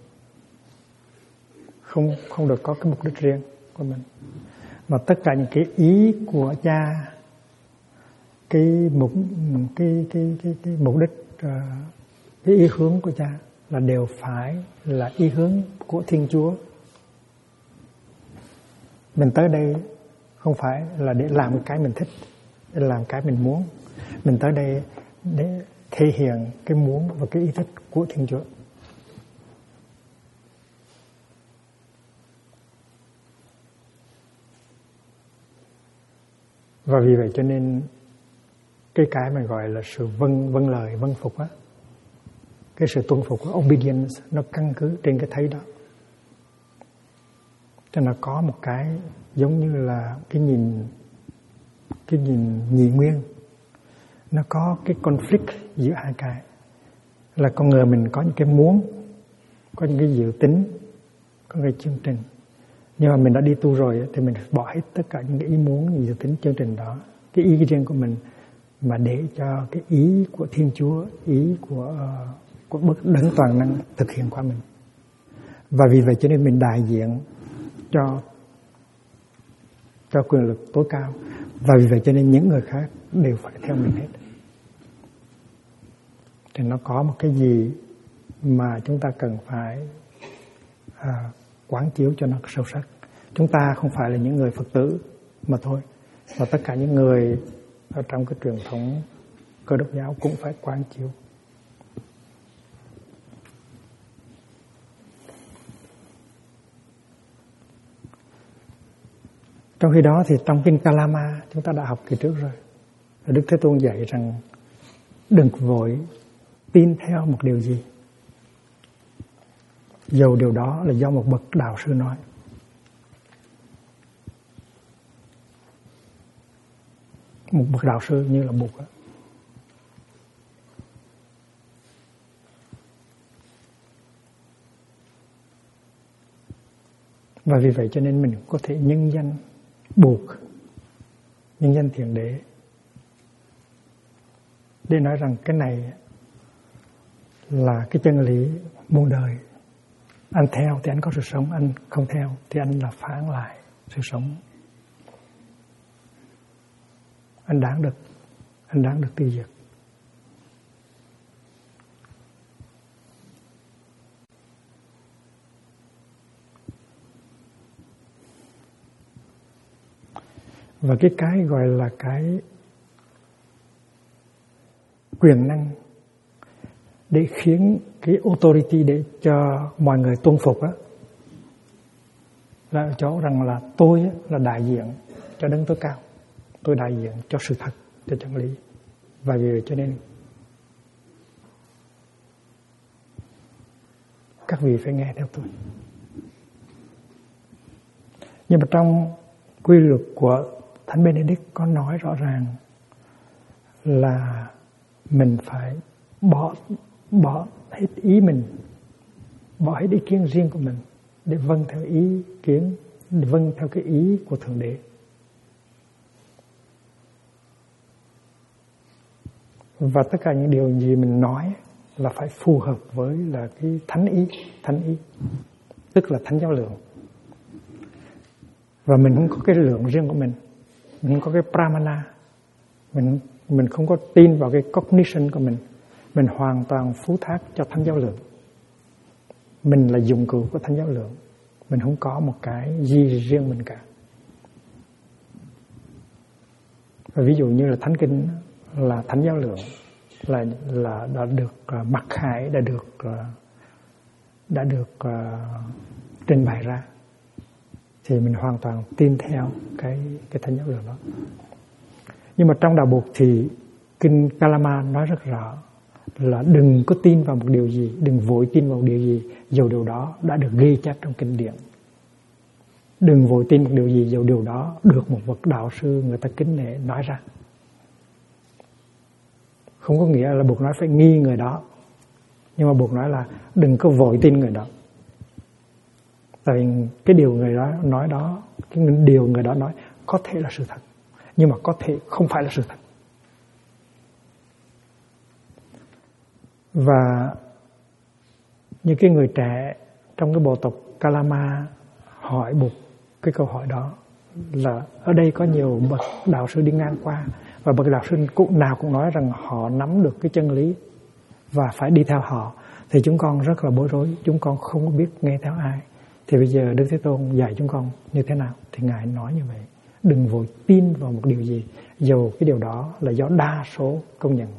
không được có cái mục đích riêng của mình, mà tất cả những cái ý của cha, cái mục đích, cái ý hướng của cha là đều phải là ý hướng của Thiên Chúa. Mình tới đây không phải là để làm cái mình thích, để làm cái mình muốn. Mình tới đây để thể hiện cái muốn và cái ý thích của Thiên Chúa. Và vì vậy cho nên cái mà gọi là sự vâng lời, vâng phục á, cái sự tuân phục, obedience, nó căn cứ trên cái thấy đó. Cho nó có một cái giống như là cái nhìn nhị nguyên, nó có cái conflict giữa hai cái, là con người mình có những cái muốn, có những cái dự tính, có cái chương trình, nhưng mà mình đã đi tu rồi thì mình bỏ hết tất cả những cái ý muốn, những dự tính, chương trình đó, cái ý riêng của mình, mà để cho cái ý của Thiên Chúa, ý của bậc đấng toàn năng thực hiện qua mình. Và vì vậy cho nên mình đại diện cho quyền lực tối cao, và vì vậy cho nên những người khác đều phải theo mình hết. Thì nó có một cái gì mà chúng ta cần phải quán chiếu cho nó sâu sắc. Chúng ta không phải là những người Phật tử mà thôi, và tất cả những người ở trong cái truyền thống Cơ Đốc giáo cũng phải quán chiếu. Trong khi đó thì trong kinh Kalama chúng ta đã học kỳ trước rồi, Đức Thế Tôn dạy rằng đừng vội tin theo một điều gì, dầu điều đó là do một bậc đạo sư nói. Một bậc đạo sư như là Bụt á. Và vì vậy cho nên mình có thể nhân danh Bụt, nhân danh Thiền Đế, để nói rằng cái này là cái chân lý muôn đời. Anh theo thì anh có sự sống, anh không theo thì anh là phản lại sự sống. Anh đáng được tiêu diệt. Và cái gọi là cái quyền năng để khiến cái authority để cho mọi người tuân phục á, là ở chỗ rằng là tôi là đại diện cho đấng tối cao, tôi đại diện cho sự thật, cho chân lý, và vì vậy cho nên các vị phải nghe theo tôi. Nhưng mà trong quy luật của Thánh Benedict có nói rõ ràng là mình phải bỏ hết ý mình, bỏ hết ý kiến riêng của mình để vâng theo ý kiến, để vâng theo cái ý của Thượng Đế. Và tất cả những điều gì mình nói là phải phù hợp với là cái thánh ý, tức là thánh giáo lượng. Và mình không có cái lượng riêng của mình không có cái pramana, mình không có tin vào cái cognition của mình hoàn toàn phú thác cho thánh giáo lượng. Mình là dụng cụ của thánh giáo lượng, mình không có một cái gì riêng mình cả. Và ví dụ như là thánh kinh là thánh giáo lượng, là đã được mặc khải, đã được trình bày ra, thì mình hoàn toàn tin theo cái thánh giáo lượng đó. Nhưng mà trong đạo Bụt thì kinh Kalama nói rất rõ là đừng có tin vào một điều gì, đừng vội tin vào một điều gì dầu điều đó đã được ghi chép trong kinh điển. Đừng vội tin một điều gì dầu điều đó được một bậc đạo sư người ta kính nể nói ra. Không có nghĩa là Bụt nói phải nghi người đó, nhưng mà Bụt nói là đừng có vội tin người đó. Tại vì cái điều người đó nói đó, cái điều người đó nói có thể là sự thật, nhưng mà có thể không phải là sự thật. Và những cái người trẻ trong cái bộ tộc Kalama hỏi Bụt cái câu hỏi đó là ở đây có nhiều bậc đạo sư đi ngang qua, và bậc đạo sư nào cũng nói rằng họ nắm được cái chân lý và phải đi theo họ, thì chúng con rất là bối rối, chúng con không có biết nghe theo ai. Thì bây giờ Đức Thế Tôn dạy chúng con như thế nào? Thì Ngài nói như vậy: đừng vội tin vào một điều gì dầu cái điều đó là do đa số công nhận,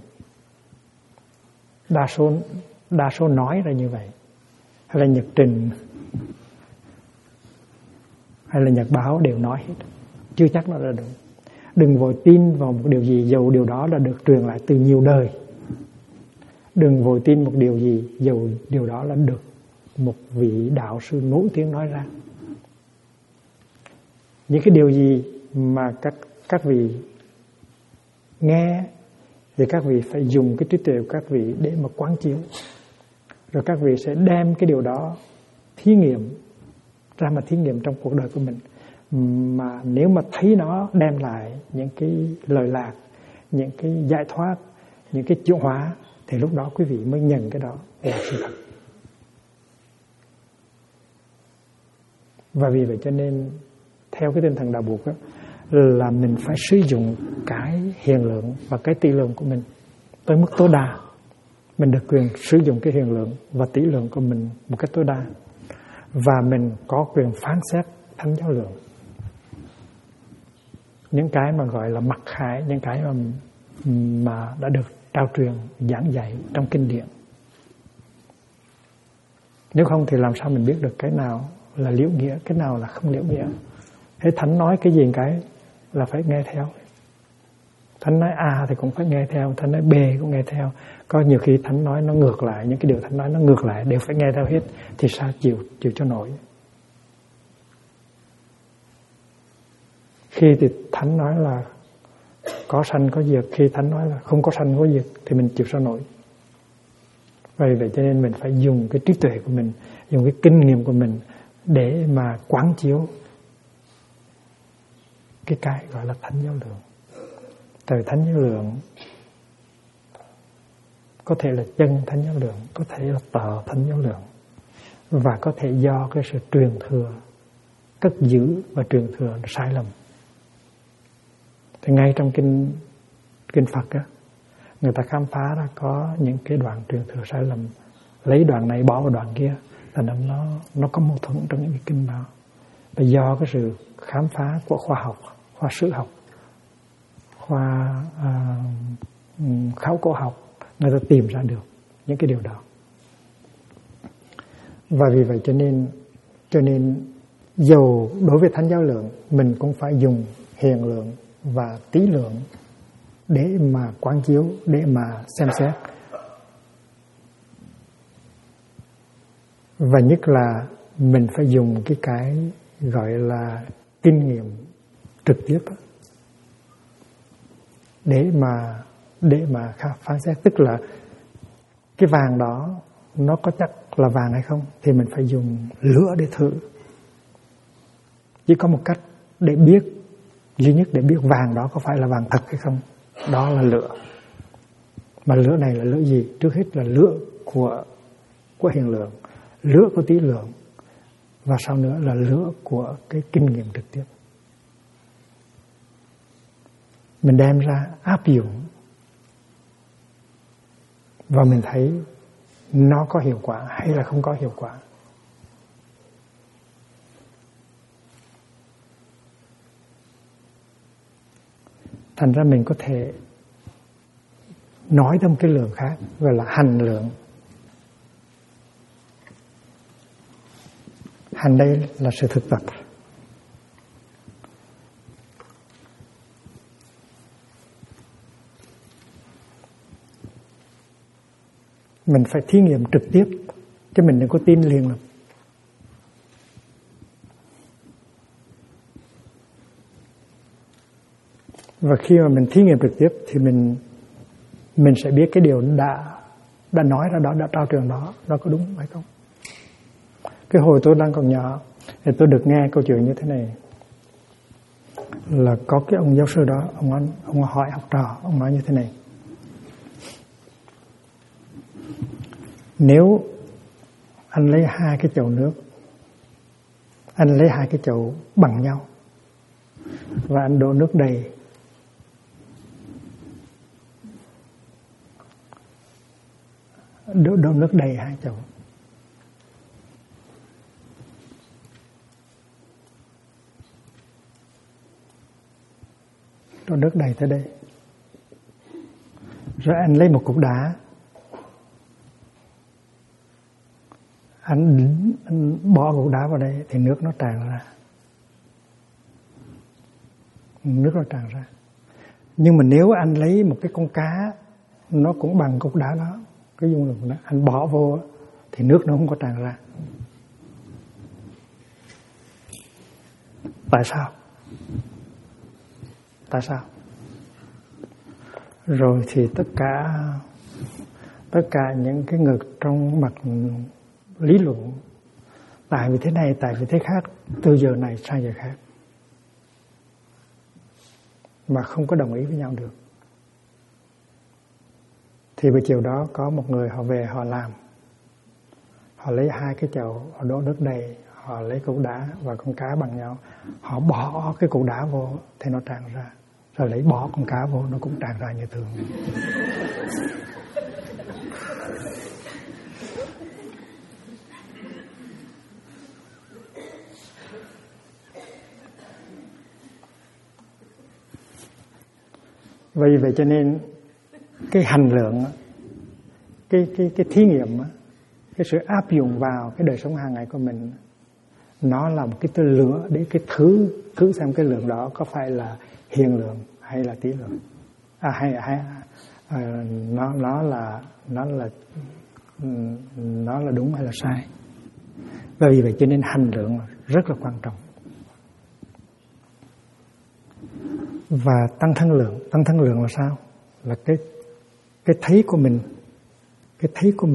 đa số nói ra như vậy, hay là nhật trình hay là nhật báo đều nói hết, chưa chắc nó là đúng. Đừng vội tin vào một điều gì dầu điều đó là được truyền lại từ nhiều đời. Đừng vội tin một điều gì dầu điều đó là được một vị đạo sư nổi tiếng nói ra. Những cái điều gì mà các vị nghe thì các vị phải dùng cái trí tuệ của các vị để mà quán chiếu. Rồi các vị sẽ đem cái điều đó thí nghiệm ra mà thí nghiệm trong cuộc đời của mình. Mà nếu mà thấy nó đem lại những cái lợi lạc, những cái giải thoát, những cái chuyển hóa, thì lúc đó quý vị mới nhận cái đó là sự thật. Và vì vậy cho nên theo cái tinh thần đạo Phật đó, là mình phải sử dụng cái hiện lượng và cái tỷ lượng của mình tới mức tối đa. Mình được quyền sử dụng cái hiện lượng và tỷ lượng của mình một cách tối đa. Và mình có quyền phán xét thánh giáo lượng. Những cái mà gọi là mặc khải, những cái mà đã được trao truyền, giảng dạy trong kinh điển. Nếu không thì làm sao mình biết được cái nào là liễu nghĩa, cái nào là không liễu nghĩa. Thế Thánh nói cái gì cái là phải nghe theo. Thánh nói A thì cũng phải nghe theo, Thánh nói B cũng nghe theo. Có nhiều khi Thánh nói nó ngược lại, những cái điều Thánh nói nó ngược lại đều phải nghe theo hết. Thì sao chịu cho nổi. Khi thì Thánh nói là có sanh có diệt, khi Thánh nói là không có sanh có diệt thì mình chịu sao nổi. Vậy cho nên mình phải dùng cái trí tuệ của mình, dùng cái kinh nghiệm của mình để mà quán chiếu cái gọi là thánh giáo lượng. Tại vì thánh giáo lượng có thể là chân thánh giáo lượng, có thể là tờ thánh giáo lượng, và có thể do cái sự truyền thừa, cất giữ và truyền thừa sai lầm. Thì ngay trong kinh Phật á, người ta khám phá ra có những cái đoạn truyền thừa sai lầm, lấy đoạn này bỏ vào đoạn kia, thành ra nó có mâu thuẫn trong những cái kinh đó. Và do cái sự khám phá của khoa học, khoa sử học, khoa khảo cổ học, người ta tìm ra được những cái điều đó. Và vì vậy cho nên dầu đối với thánh giáo lượng mình cũng phải dùng hiện lượng và tí lượng để mà quán chiếu, để mà xem xét. Và nhất là mình phải dùng cái gọi là kinh nghiệm trực tiếp để mà phán xét. Tức là cái vàng đó nó có chắc là vàng hay không thì mình phải dùng lửa để thử. Chỉ có một cách để biết, duy nhất để biết vàng đó có phải là vàng thật hay không, đó là lửa. Mà lửa này là lửa gì? Trước hết là lửa của hiện lượng, lửa của tí lượng, và sau nữa là lửa của cái kinh nghiệm trực tiếp. Mình đem ra áp dụng và mình thấy nó có hiệu quả hay là không có hiệu quả. Thành ra mình có thể nói thêm cái lượng khác, gọi là hành lượng. Hành đây là sự thực tập. Mình phải thí nghiệm trực tiếp, chứ mình đừng có tin liền lắm. Và khi mà mình thí nghiệm trực tiếp thì mình sẽ biết cái điều đã nói ra đó, đã trao truyền đó, nó có đúng hay không. Cái hồi tôi đang còn nhỏ thì tôi được nghe câu chuyện như thế này, là có cái ông giáo sư đó, ông hỏi học trò, ông nói như thế này: nếu anh lấy hai cái chậu nước, anh lấy hai cái chậu bằng nhau và anh đổ nước đầy, đổ nước đầy hai chậu, đổ nước đầy tới đây, rồi anh lấy một cục đá, anh bỏ cục đá vào đây thì nước nó tràn ra, nước nó tràn ra. Nhưng mà nếu anh lấy một cái con cá nó cũng bằng cục đá đó, cái dung lượng đó, anh bỏ vô thì nước nó không có tràn ra. Tại sao? Tại sao? Rồi thì tất cả những cái ngược trong mặt lý luận, tại vì thế này, tại vì thế khác, từ giờ này sang giờ khác, mà không có đồng ý với nhau được. Thì buổi chiều đó có một người họ về họ làm, họ lấy 2 cái chậu, họ đổ nước đầy, họ lấy cục đá và con cá bằng nhau, họ bỏ cái cục đá vô thì nó tràn ra, rồi lấy bỏ con cá vô nó cũng tràn ra như thường. Vì vậy cho nên cái hành lượng, cái thí nghiệm, cái sự áp dụng vào cái đời sống hàng ngày của mình, nó là một cái tên lửa để cái thứ xem cái lượng đó có phải là hiền lượng hay là tí lượng, nó là đúng hay là sai. Vì vậy cho nên hành lượng rất là quan trọng. Và tăng thân lượng là sao? Là cái thấy của mình, cái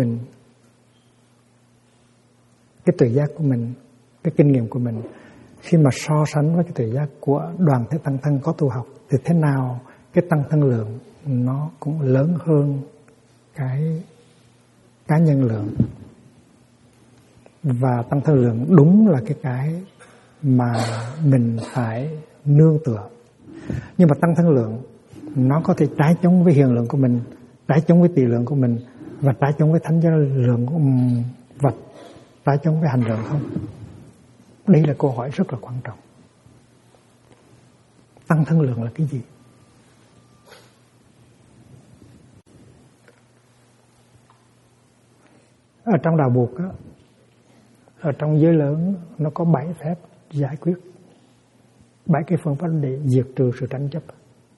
tự giác của mình, cái kinh nghiệm của mình, khi mà so sánh với cái tự giác của đoàn thể tăng thân có tu học thì thế nào cái tăng thân lượng nó cũng lớn hơn cái cá nhân lượng. Và tăng thân lượng đúng là cái mà mình phải nương tựa. Nhưng mà tăng thân lượng nó có thể trái chống với hiền lượng của mình, trái chống với tỳ lượng của mình, và trái chống với thánh giới lượng của vật, trái chống với hành lượng không? Đây là câu hỏi rất là quan trọng. Tăng thân lượng là cái gì? Ở trong đạo Buộc á, ở trong giới lớn nó có 7 phép giải quyết, 7 cái phương pháp để diệt trừ sự tranh chấp.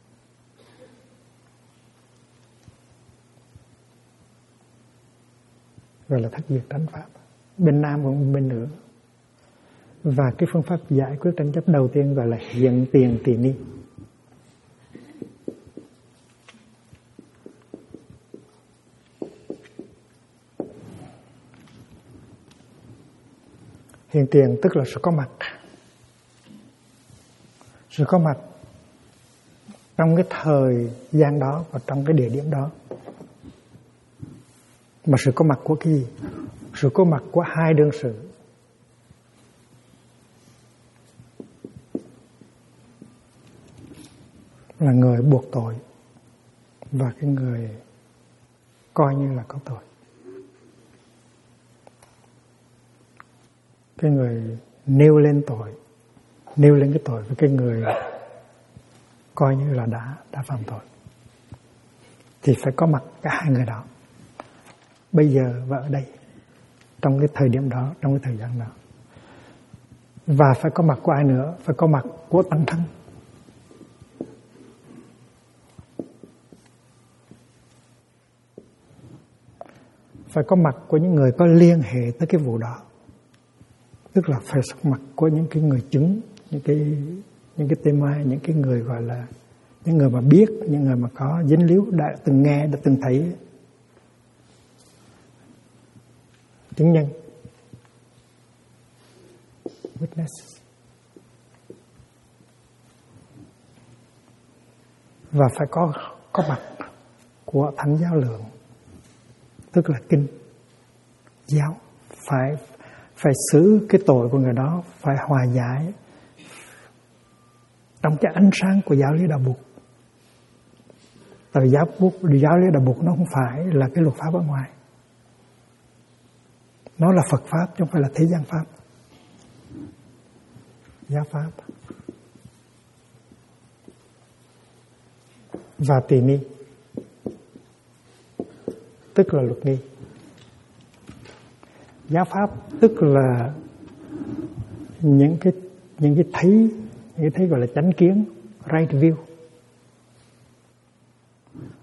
Gọi là thất diệt tranh pháp. Bên Nam cũng bên nữ. Và cái phương pháp giải quyết tranh chấp đầu tiên gọi là hiện tiền tỳ ni. Hiện tiền tức là sự có mặt. Sự có mặt trong cái thời gian đó và trong cái địa điểm đó. Mà sự có mặt của cái gì? Sự có mặt của 2 đương sự. Là người buộc tội và cái người coi như là có tội. Cái người nêu lên tội, nêu lên cái tội với cái người coi như là đã phạm tội. Thì phải có mặt cả 2 người đó. Bây giờ và ở đây, trong cái thời điểm đó, trong cái thời gian đó. Và phải có mặt của ai nữa? Phải có mặt của tăng thân. Phải có mặt của những người có liên hệ tới cái vụ đó. Tức là phải có mặt của những cái người chứng, những cái témoin, những cái người gọi là những người mà biết, những người mà có dính líu, đã từng nghe, đã từng thấy. Chứng nhân, witness. Và phải có mặt của thánh giáo lượng, tức là kinh giáo, phải xử cái tội của người đó, phải hòa giải trong cái ánh sáng của giáo lý đạo Buộc. Tại vì giáo lý đạo Buộc nó không phải là cái luật pháp ở ngoài, nó là Phật pháp chứ không phải là thế gian pháp, giáo pháp. Và tỳ ni tức là luật nghi. Giáo pháp tức là những cái thấy gọi là chánh kiến, right view.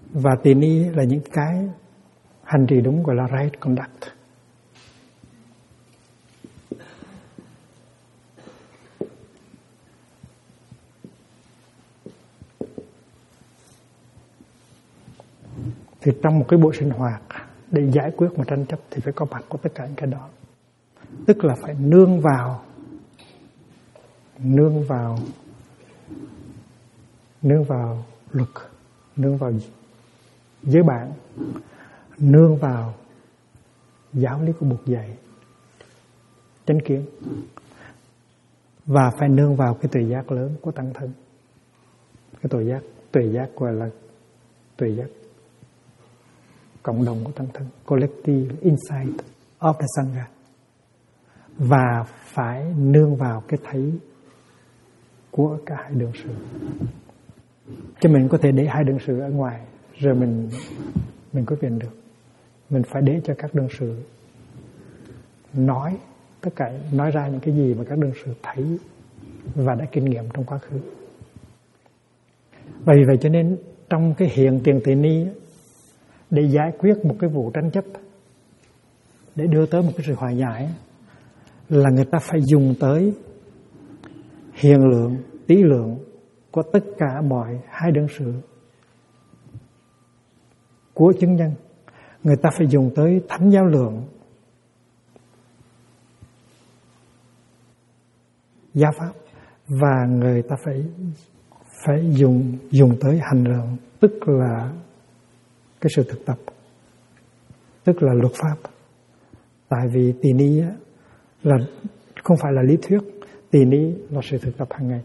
Và tỳ ni là những cái hành trì đúng, gọi là right conduct. Thì trong một cái buổi sinh hoạt để giải quyết một tranh chấp thì phải có mặt của tất cả những cái đó. Tức là phải nương vào luật, nương vào giới bản, nương vào giáo lý của Bụt dạy, chánh kiến, và phải nương vào cái tuệ giác lớn của tăng thân. Cái tuệ giác gọi là tuệ giác cộng đồng của tăng thân, collective insight of the Sangha. Và phải nương vào cái thấy của cả hai đường sự. Chứ mình có thể để hai đường sự ở ngoài rồi mình quyết định được. Mình phải để cho các đường sự nói ra những cái gì mà các đường sự thấy và đã kinh nghiệm trong quá khứ. Và vì vậy cho nên trong cái hiện tiền tỳ ni, để giải quyết một cái vụ tranh chấp, để đưa tới một cái sự hòa giải, là người ta phải dùng tới hiền lượng, tỷ lượng của tất cả mọi hai đương sự của chứng nhân. Người ta phải dùng tới thánh giáo lượng, giáo pháp, và người ta phải dùng tới hành lượng, tức là cái sự thực tập, tức là luật pháp. Tại vì tỳ ni là không phải là lý thuyết, tỳ ni là sự thực tập hàng ngày.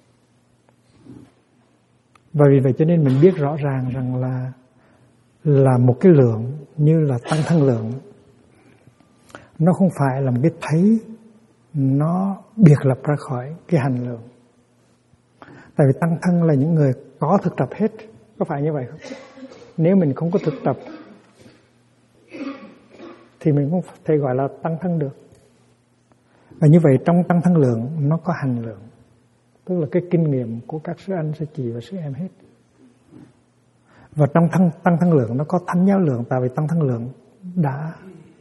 Và vì vậy cho nên mình biết rõ ràng rằng là một cái lượng như là tăng thân lượng, nó không phải là một cái thấy nó biệt lập ra khỏi cái hành lượng. Tại vì tăng thân là những người có thực tập hết, có phải như vậy không? Nếu mình không có thực tập thì mình không thể gọi là tăng thân được. Và như vậy trong tăng thân lượng nó có hành lượng, tức là cái kinh nghiệm của các sư anh, sư chị và sư em hết. Và trong tăng thân lượng nó có thánh giáo lượng, tại vì tăng thân lượng đã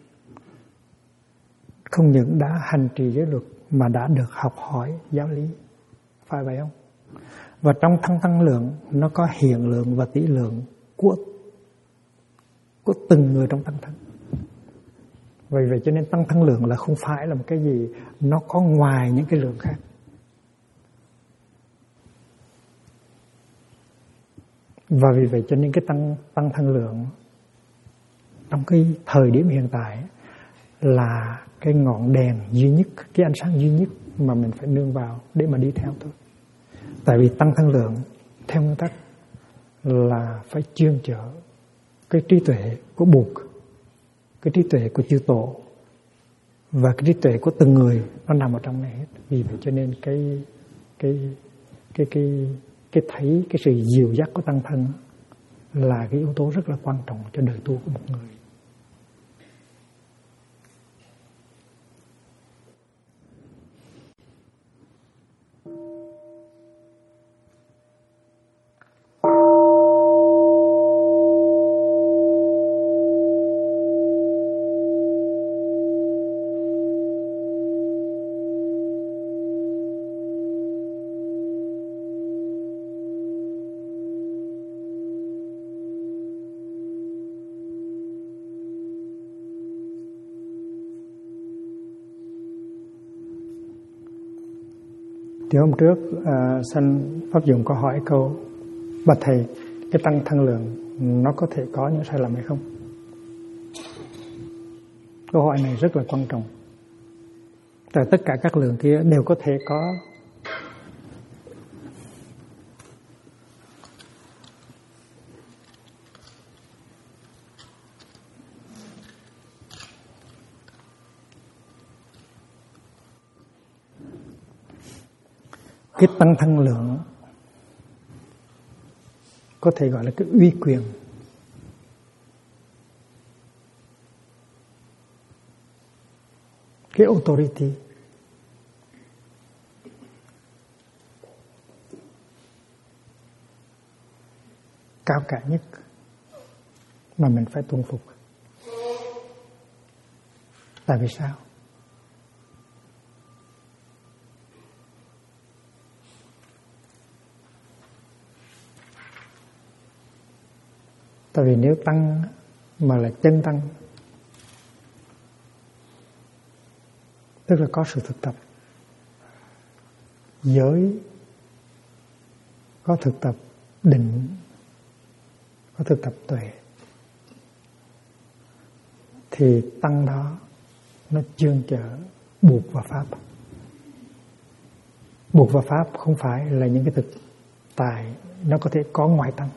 không những đã hành trì giới luật mà đã được học hỏi giáo lý, phải vậy không? Và trong tăng lượng nó có hiện lượng và tỷ lượng của từng người trong tăng thân. Vì vậy cho nên tăng thân lượng là không phải là một cái gì nó có ngoài những cái lượng khác. Và vì vậy cho nên cái tăng thân lượng trong cái thời điểm hiện tại là cái ngọn đèn duy nhất, cái ánh sáng duy nhất mà mình phải nương vào để mà đi theo thôi. Tại vì tăng thân lượng theo nguyên tắc là phải chuyên chở cái trí tuệ của Bụt, cái trí tuệ của chư tổ và cái trí tuệ của từng người nó nằm ở trong này hết. Vì vậy cho nên cái thấy, cái sự dìu dắt của tăng thân là cái yếu tố rất là quan trọng cho đời tu của một người. Thì hôm trước Sanh Pháp Dụng có hỏi câu: bạch thầy, cái tăng thân lượng nó có thể có những sai lầm hay không? Câu hỏi này rất là quan trọng. Tại tất cả các lượng kia đều có thể có cái tăng thân lượng, có thể gọi là cái uy quyền, cái authority cao cả nhất mà mình phải tuân phục. Tại vì sao? Tại vì nếu tăng mà là chân tăng, tức là có sự thực tập giới, có thực tập định, có thực tập tuệ, thì tăng đó nó chuyên chở buộc và pháp. Buộc và pháp không phải là những cái thực tại nó có thể có ngoài tăng.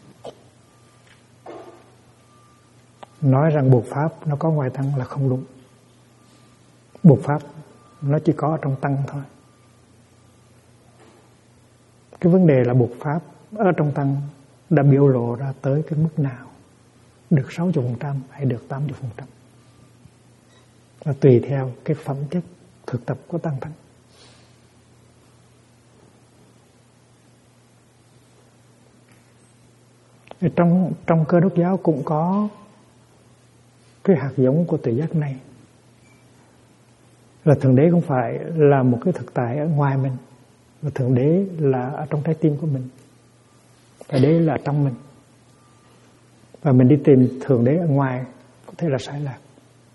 Nói rằng buộc pháp nó có ngoài tăng là không đúng. Buộc pháp nó chỉ có ở trong tăng thôi. Cái vấn đề là buộc pháp ở trong tăng đã biểu lộ ra tới cái mức nào, được 60% hay được 80%, là tùy theo cái phẩm chất thực tập của tăng thân. Trong Cơ Đốc giáo cũng có cái hạt giống của tuệ giác này, là Thượng Đế không phải là một cái thực tại ở ngoài mình, mà Thượng Đế là ở trong trái tim của mình, Thượng Đế là trong mình, và mình đi tìm Thượng Đế ở ngoài có thể là sai lạc.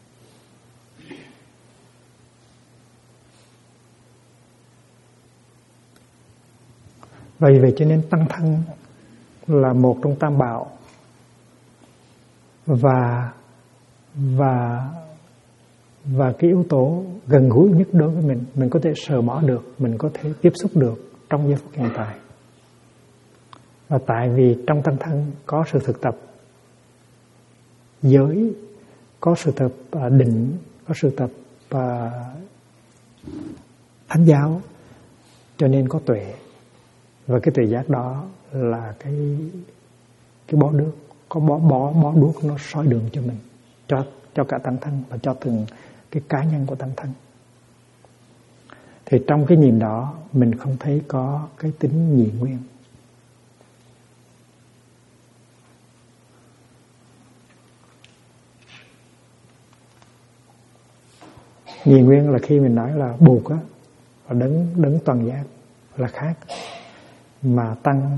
Và vì vậy cho nên tăng thân là một trong tam bảo, và cái yếu tố gần gũi nhất đối với mình có thể sờ mó được, mình có thể tiếp xúc được trong giây phút hiện tại. Và tại vì trong tăng thân có sự thực tập giới, có sự tập định, có sự tập thánh giáo, cho nên có tuệ. Và cái tuệ giác đó là cái bó đuốc, có bó đuốc nó soi đường cho mình, cho cả tăng thân và cho từng cái cá nhân của tăng thân. Thì trong cái nhìn đó mình không thấy có cái tính nhị nguyên. Nhị nguyên là khi mình nói là buộc á, và đấng toàn giác là khác, mà tăng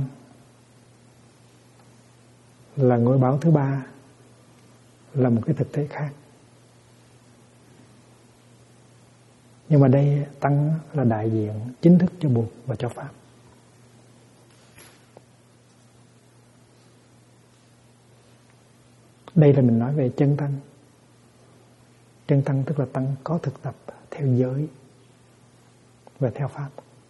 là ngôi báo thứ ba, là một cái thực tế khác. Nhưng mà đây tăng là đại diện chính thức cho buộc và cho pháp. Đây là mình nói về chân tăng. Chân tăng tức là tăng có thực tập theo giới và theo pháp.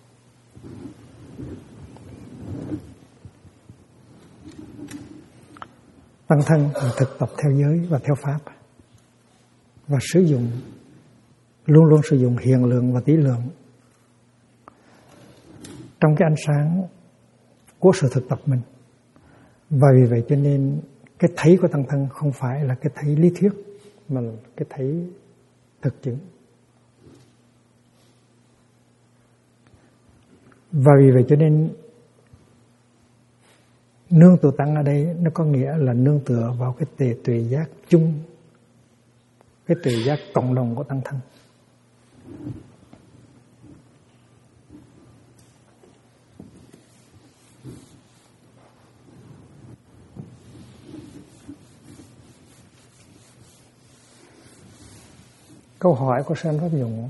Tăng thân là thực tập theo giới và theo pháp, và luôn luôn sử dụng hiền lượng và tỷ lượng trong cái ánh sáng của sự thực tập mình. Và vì vậy cho nên cái thấy của tăng thân không phải là cái thấy lý thuyết, mà là cái thấy thực chứng. Và vì vậy cho nên nương tựa tăng ở đây nó có nghĩa là nương tựa vào cái tuệ giác chung, cái tuệ giác cộng đồng của tăng thân. Câu hỏi của Sơn Pháp Dụng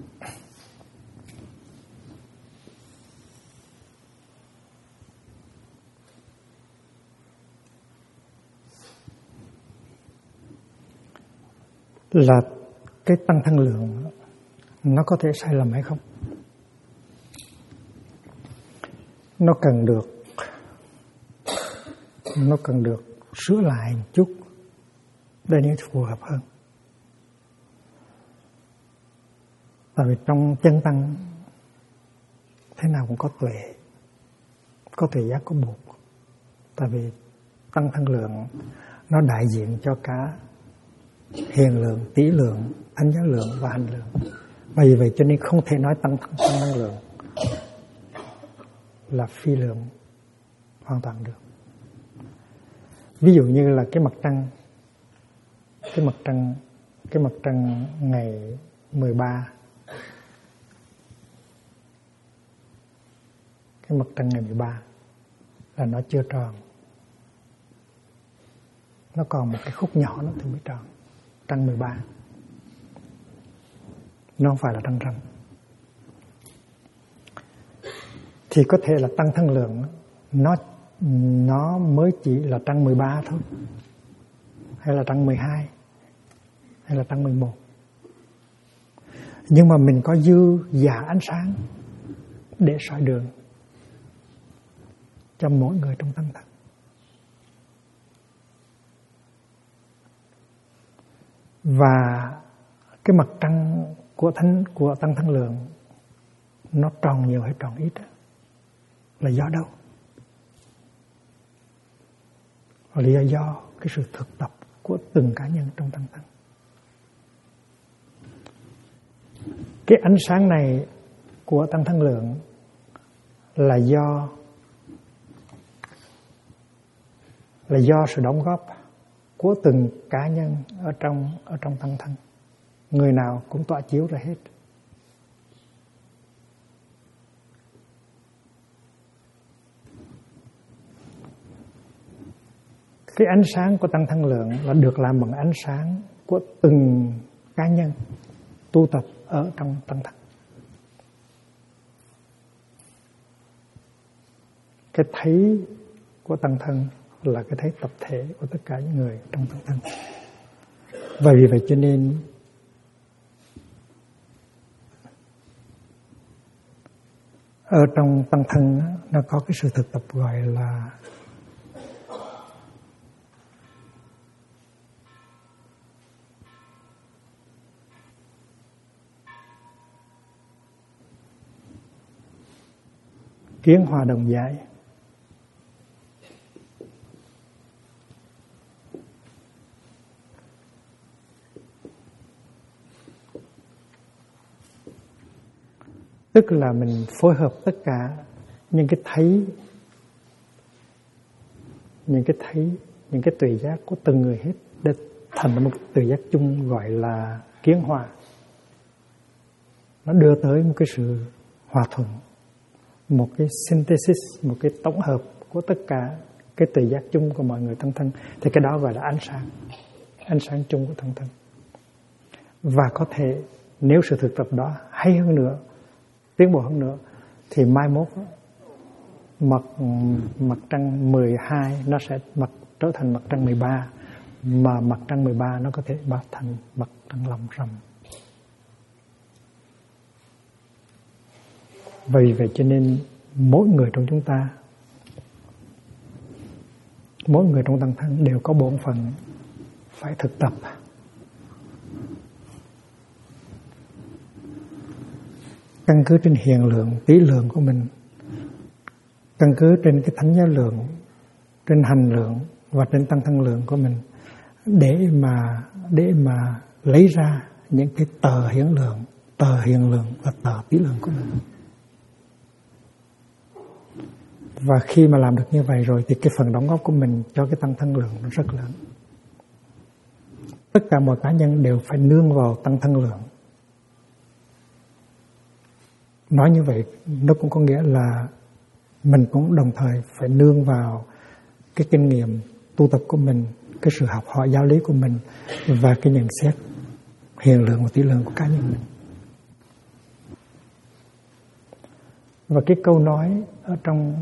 là cái tăng thân lượng nó có thể sai lầm hay không? Nó cần được sửa lại một chút để nó phù hợp hơn. Tại vì trong chân tăng thế nào cũng có tuệ giác, có buộc. Tại vì tăng thân lượng nó đại diện cho cả hiền lượng, tỷ lượng, thánh giáo lượng và hành lượng. Và vì vậy cho nên không thể nói tăng năng lượng là phi lượng hoàn toàn được. Ví dụ như là cái mặt trăng ngày 13, cái mặt trăng ngày 13 là nó chưa tròn, nó còn một cái khúc nhỏ nữa thì mới tròn. Trăng 13 nó không phải là trăng rằm. Thì có thể là tăng thân lượng nó mới chỉ là trăng 13 thôi, hay là trăng 12, hay là trăng 11. Nhưng mà mình có dư giả ánh sáng để soi đường cho mỗi người trong tăng thân. Và cái mặt trăng của tăng thân lượng nó tròn nhiều hay tròn ít là do đâu? Là do cái sự thực tập của từng cá nhân trong tăng thân. Cái ánh sáng này của tăng thân lượng là do sự đóng góp của từng cá nhân ở trong tăng thân. Người nào cũng tỏa chiếu ra hết. Cái ánh sáng của tăng thân lượng là được làm bằng ánh sáng của từng cá nhân tu tập ở trong tăng thân. Cái thấy của tăng thân là cái thấy tập thể của tất cả những người trong tăng thân. Và vì vậy cho nên ở trong tăng thân nó có cái sự thực tập gọi là kiến hòa đồng giải. Tức là mình phối hợp tất cả những cái thấy, những cái tuệ giác của từng người hết để thành một tuệ giác chung gọi là kiến hòa. Nó đưa tới một cái sự hòa thuận, một cái synthesis, một cái tổng hợp của tất cả cái tuệ giác chung của mọi người tăng thân. Thì cái đó gọi là ánh sáng chung của tăng thân. Và có thể nếu sự thực tập đó hay hơn nữa, tiến bộ hơn nữa, thì mai mốt mặt trăng 12 nó sẽ trở thành mặt trăng 13, mà mặt trăng 13 nó có thể bắt thành mặt trăng lòng rằm. Vì vậy cho nên mỗi người trong chúng ta, mỗi người trong tăng thân đều có bổn phận phải thực tập. Căn cứ trên hiền lượng, tỷ lượng của mình, căn cứ trên cái thánh giáo lượng, trên hành lượng và trên tăng thân lượng của mình, để mà lấy ra những cái tờ hiển lượng, tờ hiền lượng và tờ tỷ lượng của mình. Và khi mà làm được như vậy rồi thì cái phần đóng góp của mình cho cái tăng thân lượng nó rất lớn. Tất cả mọi cá nhân đều phải nương vào tăng thân lượng. Nói như vậy nó cũng có nghĩa là mình cũng đồng thời phải nương vào cái kinh nghiệm tu tập của mình, cái sự học hỏi giáo lý của mình và cái nhận xét hiền lượng và tỷ lượng của cá nhân mình. Và cái câu nói ở trong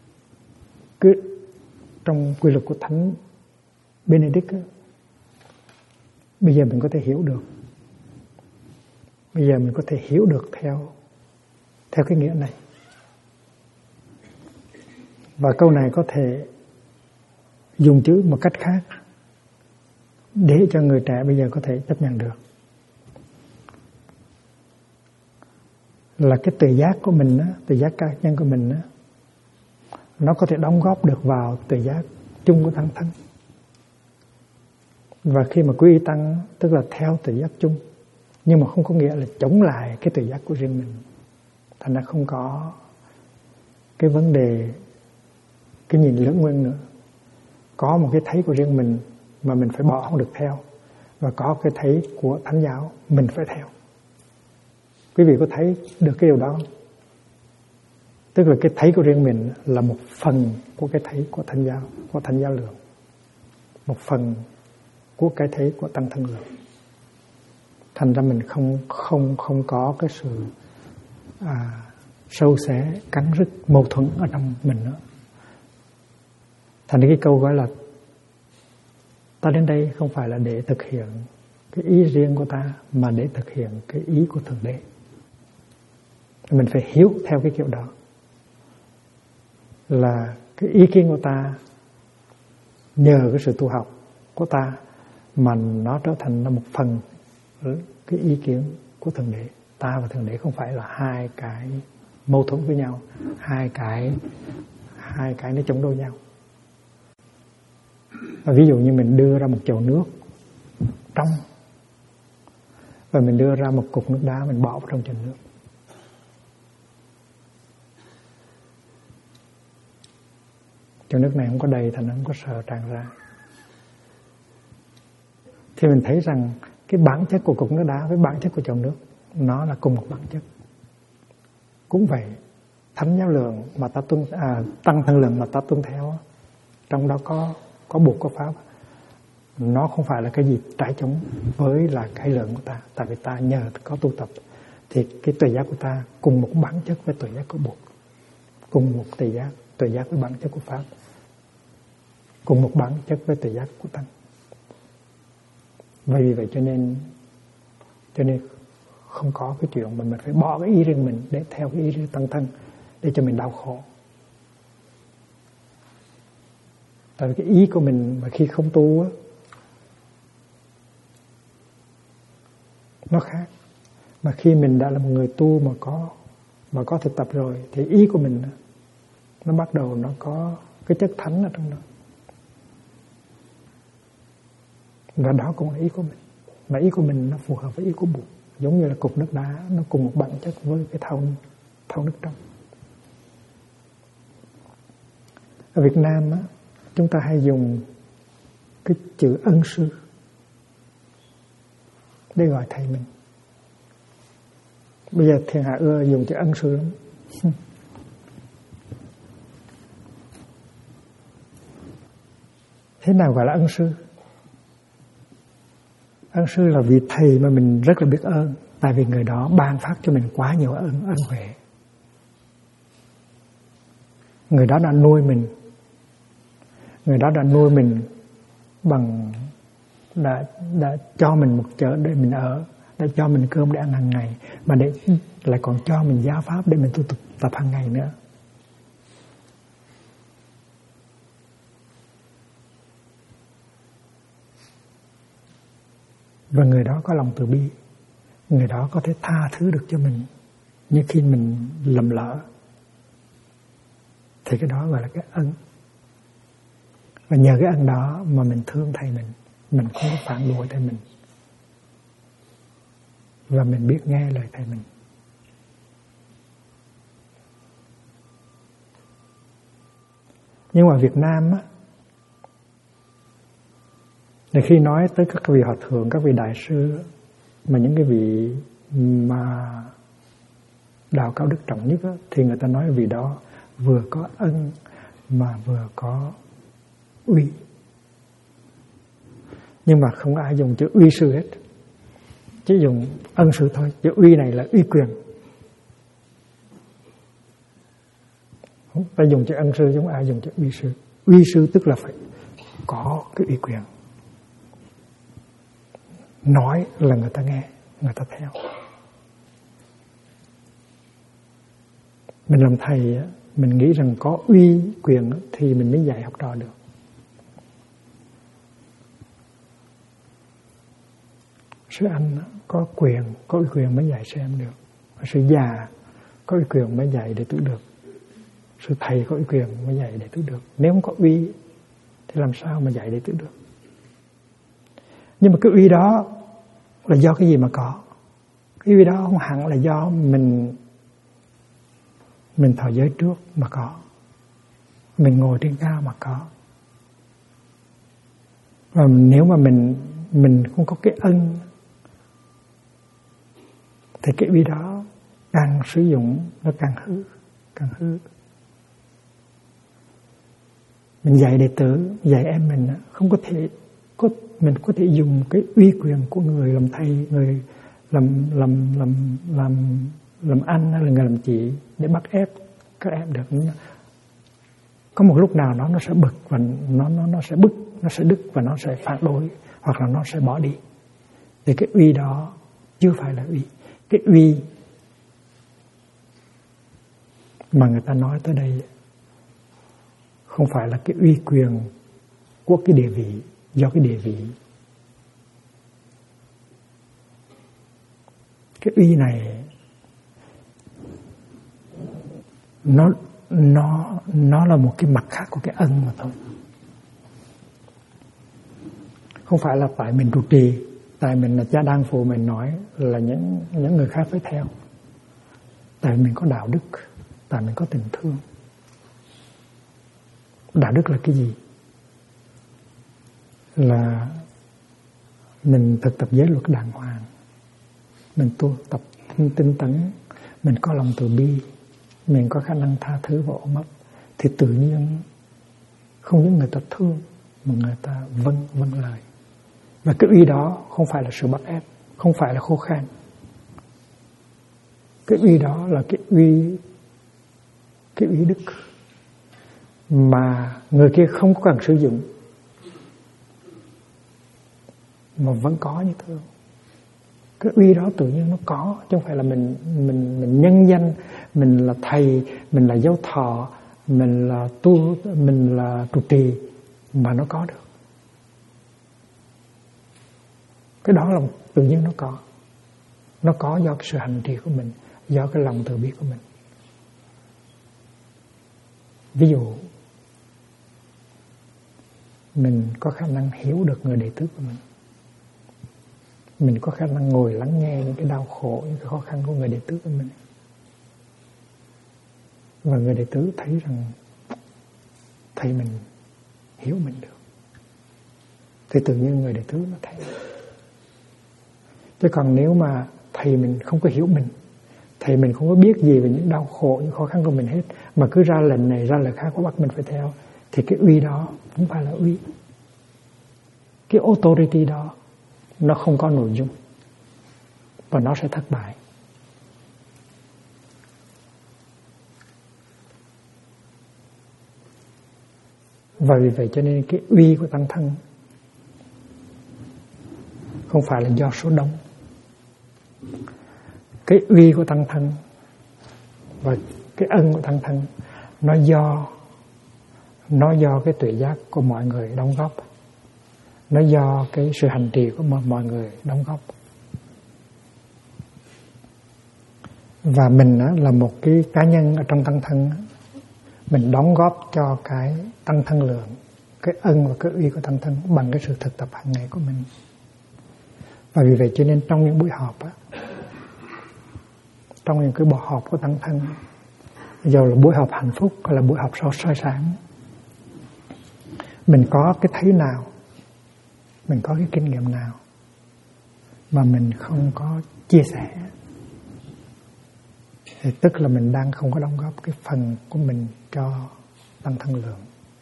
quy luật của Thánh Benedict ấy, bây giờ mình có thể hiểu được. Bây giờ mình có thể hiểu được theo cái nghĩa này. Và câu này có thể dùng chữ một cách khác để cho người trẻ bây giờ có thể chấp nhận được. Là cái tuệ giác của mình, tuệ giác cá nhân của mình, nó có thể đóng góp được vào tuệ giác chung của tăng thân. Và khi mà quy y tăng, tức là theo tuệ giác chung, nhưng mà không có nghĩa là chống lại cái tuệ giác của riêng mình. Thành ra không có cái vấn đề cái nhìn lưỡng nguyên nữa, có một cái thấy của riêng mình mà mình phải bỏ không được theo, và có cái thấy của Thánh giáo mình phải theo. Quý vị có thấy được cái điều đó không? Tức là cái thấy của riêng mình là một phần của cái thấy của Thánh giáo, của Thánh giáo lượng, một phần của cái thấy của Tăng thân lượng. Thành ra mình không có cái sự sâu xé, cắn rứt, mâu thuẫn ở trong mình nữa. Thành ra cái câu gọi là ta đến đây không phải là để thực hiện cái ý riêng của ta, mà để thực hiện cái ý của Thượng Đế. Mình phải hiểu theo cái kiểu đó, là cái ý kiến của ta nhờ cái sự tu học của ta mà nó trở thành là một phần cái ý kiến của Thượng Đế. Ta và Thượng Đế không phải là hai cái mâu thuẫn với nhau, hai cái nó chống đối nhau. Và ví dụ như mình đưa ra một chậu nước trong và mình đưa ra một cục nước đá, mình bỏ vào trong chậu nước. Chậu nước này không có đầy, thành nó không có sợ tràn ra. Thì mình thấy rằng cái bản chất của cục nước đá với bản chất của chậu nước nó là cùng một bản chất. Cũng vậy, Thánh giáo lượng mà ta Tăng thân lượng mà ta tuân theo, trong đó có buộc có pháp, nó không phải là cái gì trái chống với là cái lượng của ta. Tại vì ta nhờ có tu tập thì cái tuệ giác của ta cùng một bản chất với tuệ giác của buộc, cùng một tuệ giác với bản chất của pháp, cùng một bản chất với tuệ giác của Tăng. Vì vậy cho nên không có cái chuyện mà mình phải bỏ cái ý riêng mình để theo cái ý riêng Tăng thân để cho mình đau khổ. Tại vì cái ý của mình mà khi không tu á, nó khác. Mà khi mình đã là một người tu mà có thực tập rồi thì ý của mình nó bắt đầu nó có cái chất thánh ở trong đó. Và đó cũng là ý của mình. Mà ý của mình nó phù hợp với ý của Bụt. Giống như là cục nước đá nó cùng một bản chất với cái thau nước trong. Ở Việt Nam á, chúng ta hay dùng cái chữ ân sư để gọi thầy mình. Bây giờ thiên hạ ưa dùng chữ ân sư lắm. Thế nào gọi là ân sư? Ân sư là vị thầy mà mình rất là biết ơn, tại vì người đó ban phát cho mình quá nhiều ân huệ. Người đó đã nuôi mình, người đó đã nuôi mình bằng đã cho mình một chỗ để mình ở, đã cho mình cơm để ăn hàng ngày, mà để lại còn cho mình giáo pháp để mình tu tập hàng ngày nữa. Và người đó có lòng từ bi, người đó có thể tha thứ được cho mình như khi mình lầm lỡ, thì cái đó gọi là cái ân. Và nhờ cái ân đó mà mình thương thầy mình không có phản bội thầy mình, và mình biết nghe lời thầy mình. Nhưng mà Việt Nam á, thì khi nói tới các vị hòa thượng, các vị đại sư, mà những cái vị mà đạo cao đức trọng nhất á, thì người ta nói vị đó vừa có ân mà vừa có uy. Nhưng mà không ai dùng chữ uy sư hết, chỉ dùng ân sư thôi. Chữ uy này là uy quyền. Ta dùng chữ ân sư giống ai dùng chữ uy sư. Uy sư tức là phải có cái uy quyền. Nói là người ta nghe, người ta theo. Mình làm thầy, mình nghĩ rằng có uy quyền thì mình mới dạy học trò được. Sư anh có quyền, có uy quyền mới dạy sư em được. Sư già có uy quyền mới dạy đệ tử được. Sư thầy có uy quyền mới dạy đệ tử được. Nếu không có uy thì làm sao mà dạy đệ tử được? Nhưng mà cái uy đó là do cái gì mà có? Cái uy đó không hẳn là do mình thọ giới trước mà có, mình ngồi trên cao mà có. Và nếu mà mình không có cái ân thì cái uy đó càng sử dụng nó càng hư. Mình dạy đệ tử, dạy em mình không có thể mình có thể dùng cái uy quyền của người làm thầy, người làm anh hay là người làm chị để bắt ép các em được. Có một lúc nào nó sẽ bực và nó sẽ bức, nó sẽ đứt và nó sẽ phản đối hoặc là nó sẽ bỏ đi. Thì cái uy đó chưa phải là uy. Cái uy mà người ta nói tới đây không phải là cái uy quyền của cái địa vị, do cái địa vị. Cái uy này nó là một cái mặt khác của cái ân mà thôi. Không phải là tại mình trụ trì, tại mình là cha đan phụ mình nói là những người khác phải theo. Tại mình có đạo đức, tại mình có tình thương. Đạo đức là cái gì? Là mình thực tập giới luật đàng hoàng, mình tu tập tinh tấn, mình có lòng từ bi, mình có khả năng tha thứ và ôm ấp, thì tự nhiên không những người ta thương mà người ta vâng lời. Và cái uy đó không phải là sự bắt ép, không phải là khô khan. Cái uy đó là cái uy đức mà người kia không có cần sử dụng mà vẫn có như thương. Cái uy đó tự nhiên nó có, chứ không phải là mình nhân danh, mình là thầy, mình là giáo thọ, mình là mình là trụ trì mà nó có được. Cái đó là tự nhiên nó có. Nó có do cái sự hành trì của mình, do cái lòng từ bi của mình. Ví dụ mình có khả năng hiểu được người đệ tử của mình có khả năng ngồi lắng nghe những cái đau khổ, những cái khó khăn của người đệ tử của mình, và người đệ tử thấy rằng thầy mình hiểu mình được, thì tự nhiên người đệ tử nó thấy. Chứ còn nếu mà thầy mình không có hiểu mình, thầy mình không có biết gì về những đau khổ, những khó khăn của mình hết, mà cứ ra lệnh này ra lệnh khác có bắt mình phải theo, thì cái uy đó không phải là uy. Cái authority đó nó không có nội dung và nó sẽ thất bại. Và vì vậy cho nên cái uy của tăng thân không phải là do số đông. Cái uy của tăng thân và cái ân của tăng thân nó do cái tuệ giác của mọi người đóng góp, nó do cái sự hành trì của mọi người đóng góp. Và mình là một cái cá nhân ở trong tăng thân, mình đóng góp cho cái tăng thân lượng, cái ân và cái uy của tăng thân bằng cái sự thực tập hàng ngày của mình. Và vì vậy cho nên trong những buổi họp trong những cái buổi họp của tăng thân, dù là buổi họp hạnh phúc hay là buổi họp soi sáng, mình có cái thấy nào, mình có cái kinh nghiệm nào mà mình không có chia sẻ, thì tức là mình đang không có đóng góp cái phần của mình cho tăng thân lượng.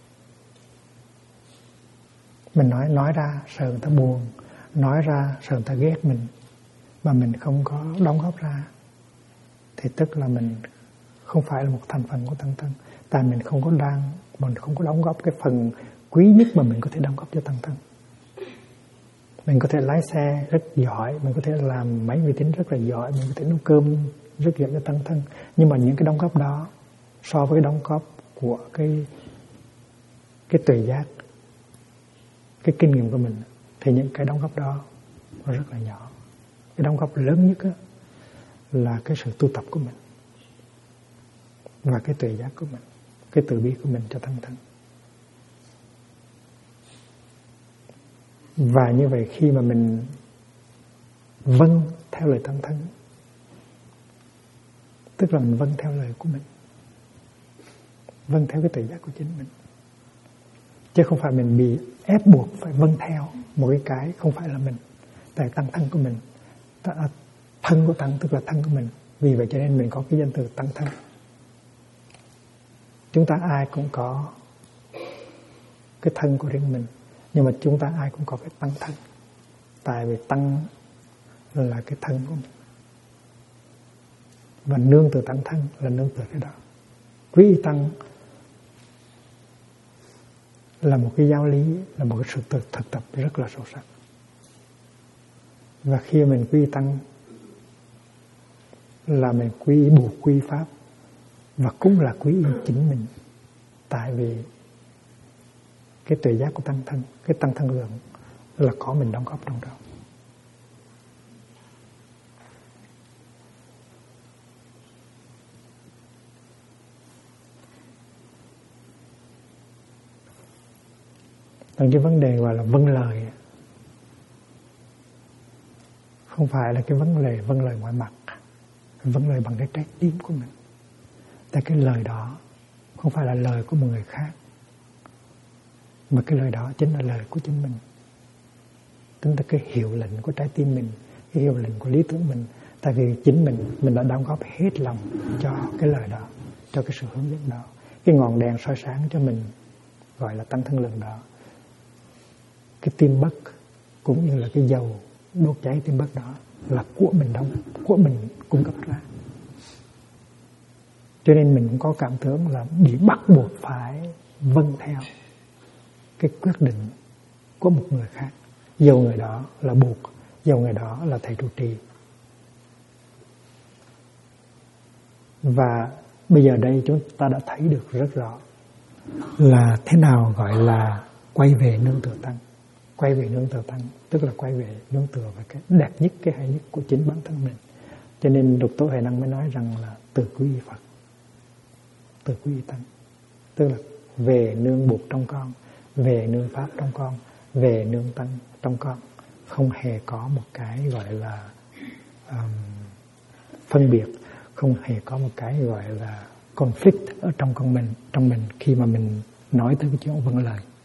Mình nói ra sợ người ta buồn, nói ra sợ người ta ghét mình, mà mình không có đóng góp ra, thì tức là mình không phải là một thành phần của tăng thân. Tại mình không có đóng góp cái phần quý nhất mà mình có thể đóng góp cho tăng thân. Mình có thể lái xe rất giỏi, mình có thể làm máy vi tính rất là giỏi, mình có thể nấu cơm rất giỏi cho tăng thân, nhưng mà những cái đóng góp đó so với cái đóng góp của cái tuệ giác, cái kinh nghiệm của mình, thì những cái đóng góp đó nó rất là nhỏ. Cái đóng góp lớn nhất là cái sự tu tập của mình và cái tuệ giác của mình, cái từ bi của mình cho tăng thân. Và như vậy khi mà mình vâng theo lời tăng thân, tức là mình vâng theo lời của mình, vâng theo cái tự giác của chính mình, chứ không phải mình bị ép buộc phải vâng theo một cái không phải là mình. Tại tăng thân của mình, thân của tăng tức là thân của mình, vì vậy cho nên mình có cái danh từ tăng thân. Chúng ta ai cũng có cái thân của riêng mình, nhưng mà chúng ta ai cũng có cái tăng thân, tại vì tăng là cái thân của mình, và nương từ tăng thân là nương từ cái đó. Quý y tăng là một cái giáo lý, là một cái sự thực tập rất là sâu sắc. Và khi mình quy tăng là mình quy buộc quy pháp, và cũng là quy y chính mình, tại vì cái tuệ giác của tăng thân, cái tăng thân lượng là có mình đóng góp trong đó. Còn cái vấn đề gọi là vâng lời, không phải là cái vâng lời ngoại mặt, vâng lời bằng cái trái tim của mình. Tại cái lời đó không phải là lời của một người khác, mà cái lời đó chính là lời của chính mình. Chính là cái hiệu lệnh của trái tim mình, cái hiệu lệnh của lý tưởng mình. Tại vì chính mình đã đóng góp hết lòng cho cái lời đó, cho cái sự hướng dẫn đó. Cái ngọn đèn soi sáng cho mình gọi là tăng thân lượng đó. Cái tim bất cũng như là cái dầu đốt cháy tim bất đó là của mình cung cấp ra. Cho nên mình cũng có cảm tưởng là bị bắt buộc phải vâng theo cái quyết định của một người khác, dầu người đó là buộc, dầu người đó là thầy trụ trì. Và bây giờ đây chúng ta đã thấy được rất rõ là thế nào gọi là quay về nương tựa tăng. Quay về nương tựa tăng tức là quay về nương tựa vào cái đẹp nhất, cái hay nhất của chính bản thân mình. Cho nên Lục Tổ Huệ Năng mới nói rằng là từ quy y Phật, từ quy y tăng, tức là về nương buộc trong con, về nương pháp trong con, về nương tăng trong con. Không hề có một cái gọi là phân biệt, không hề có một cái gọi là conflict ở trong con mình, trong mình khi mà mình nói tới cái chuyện vâng lời.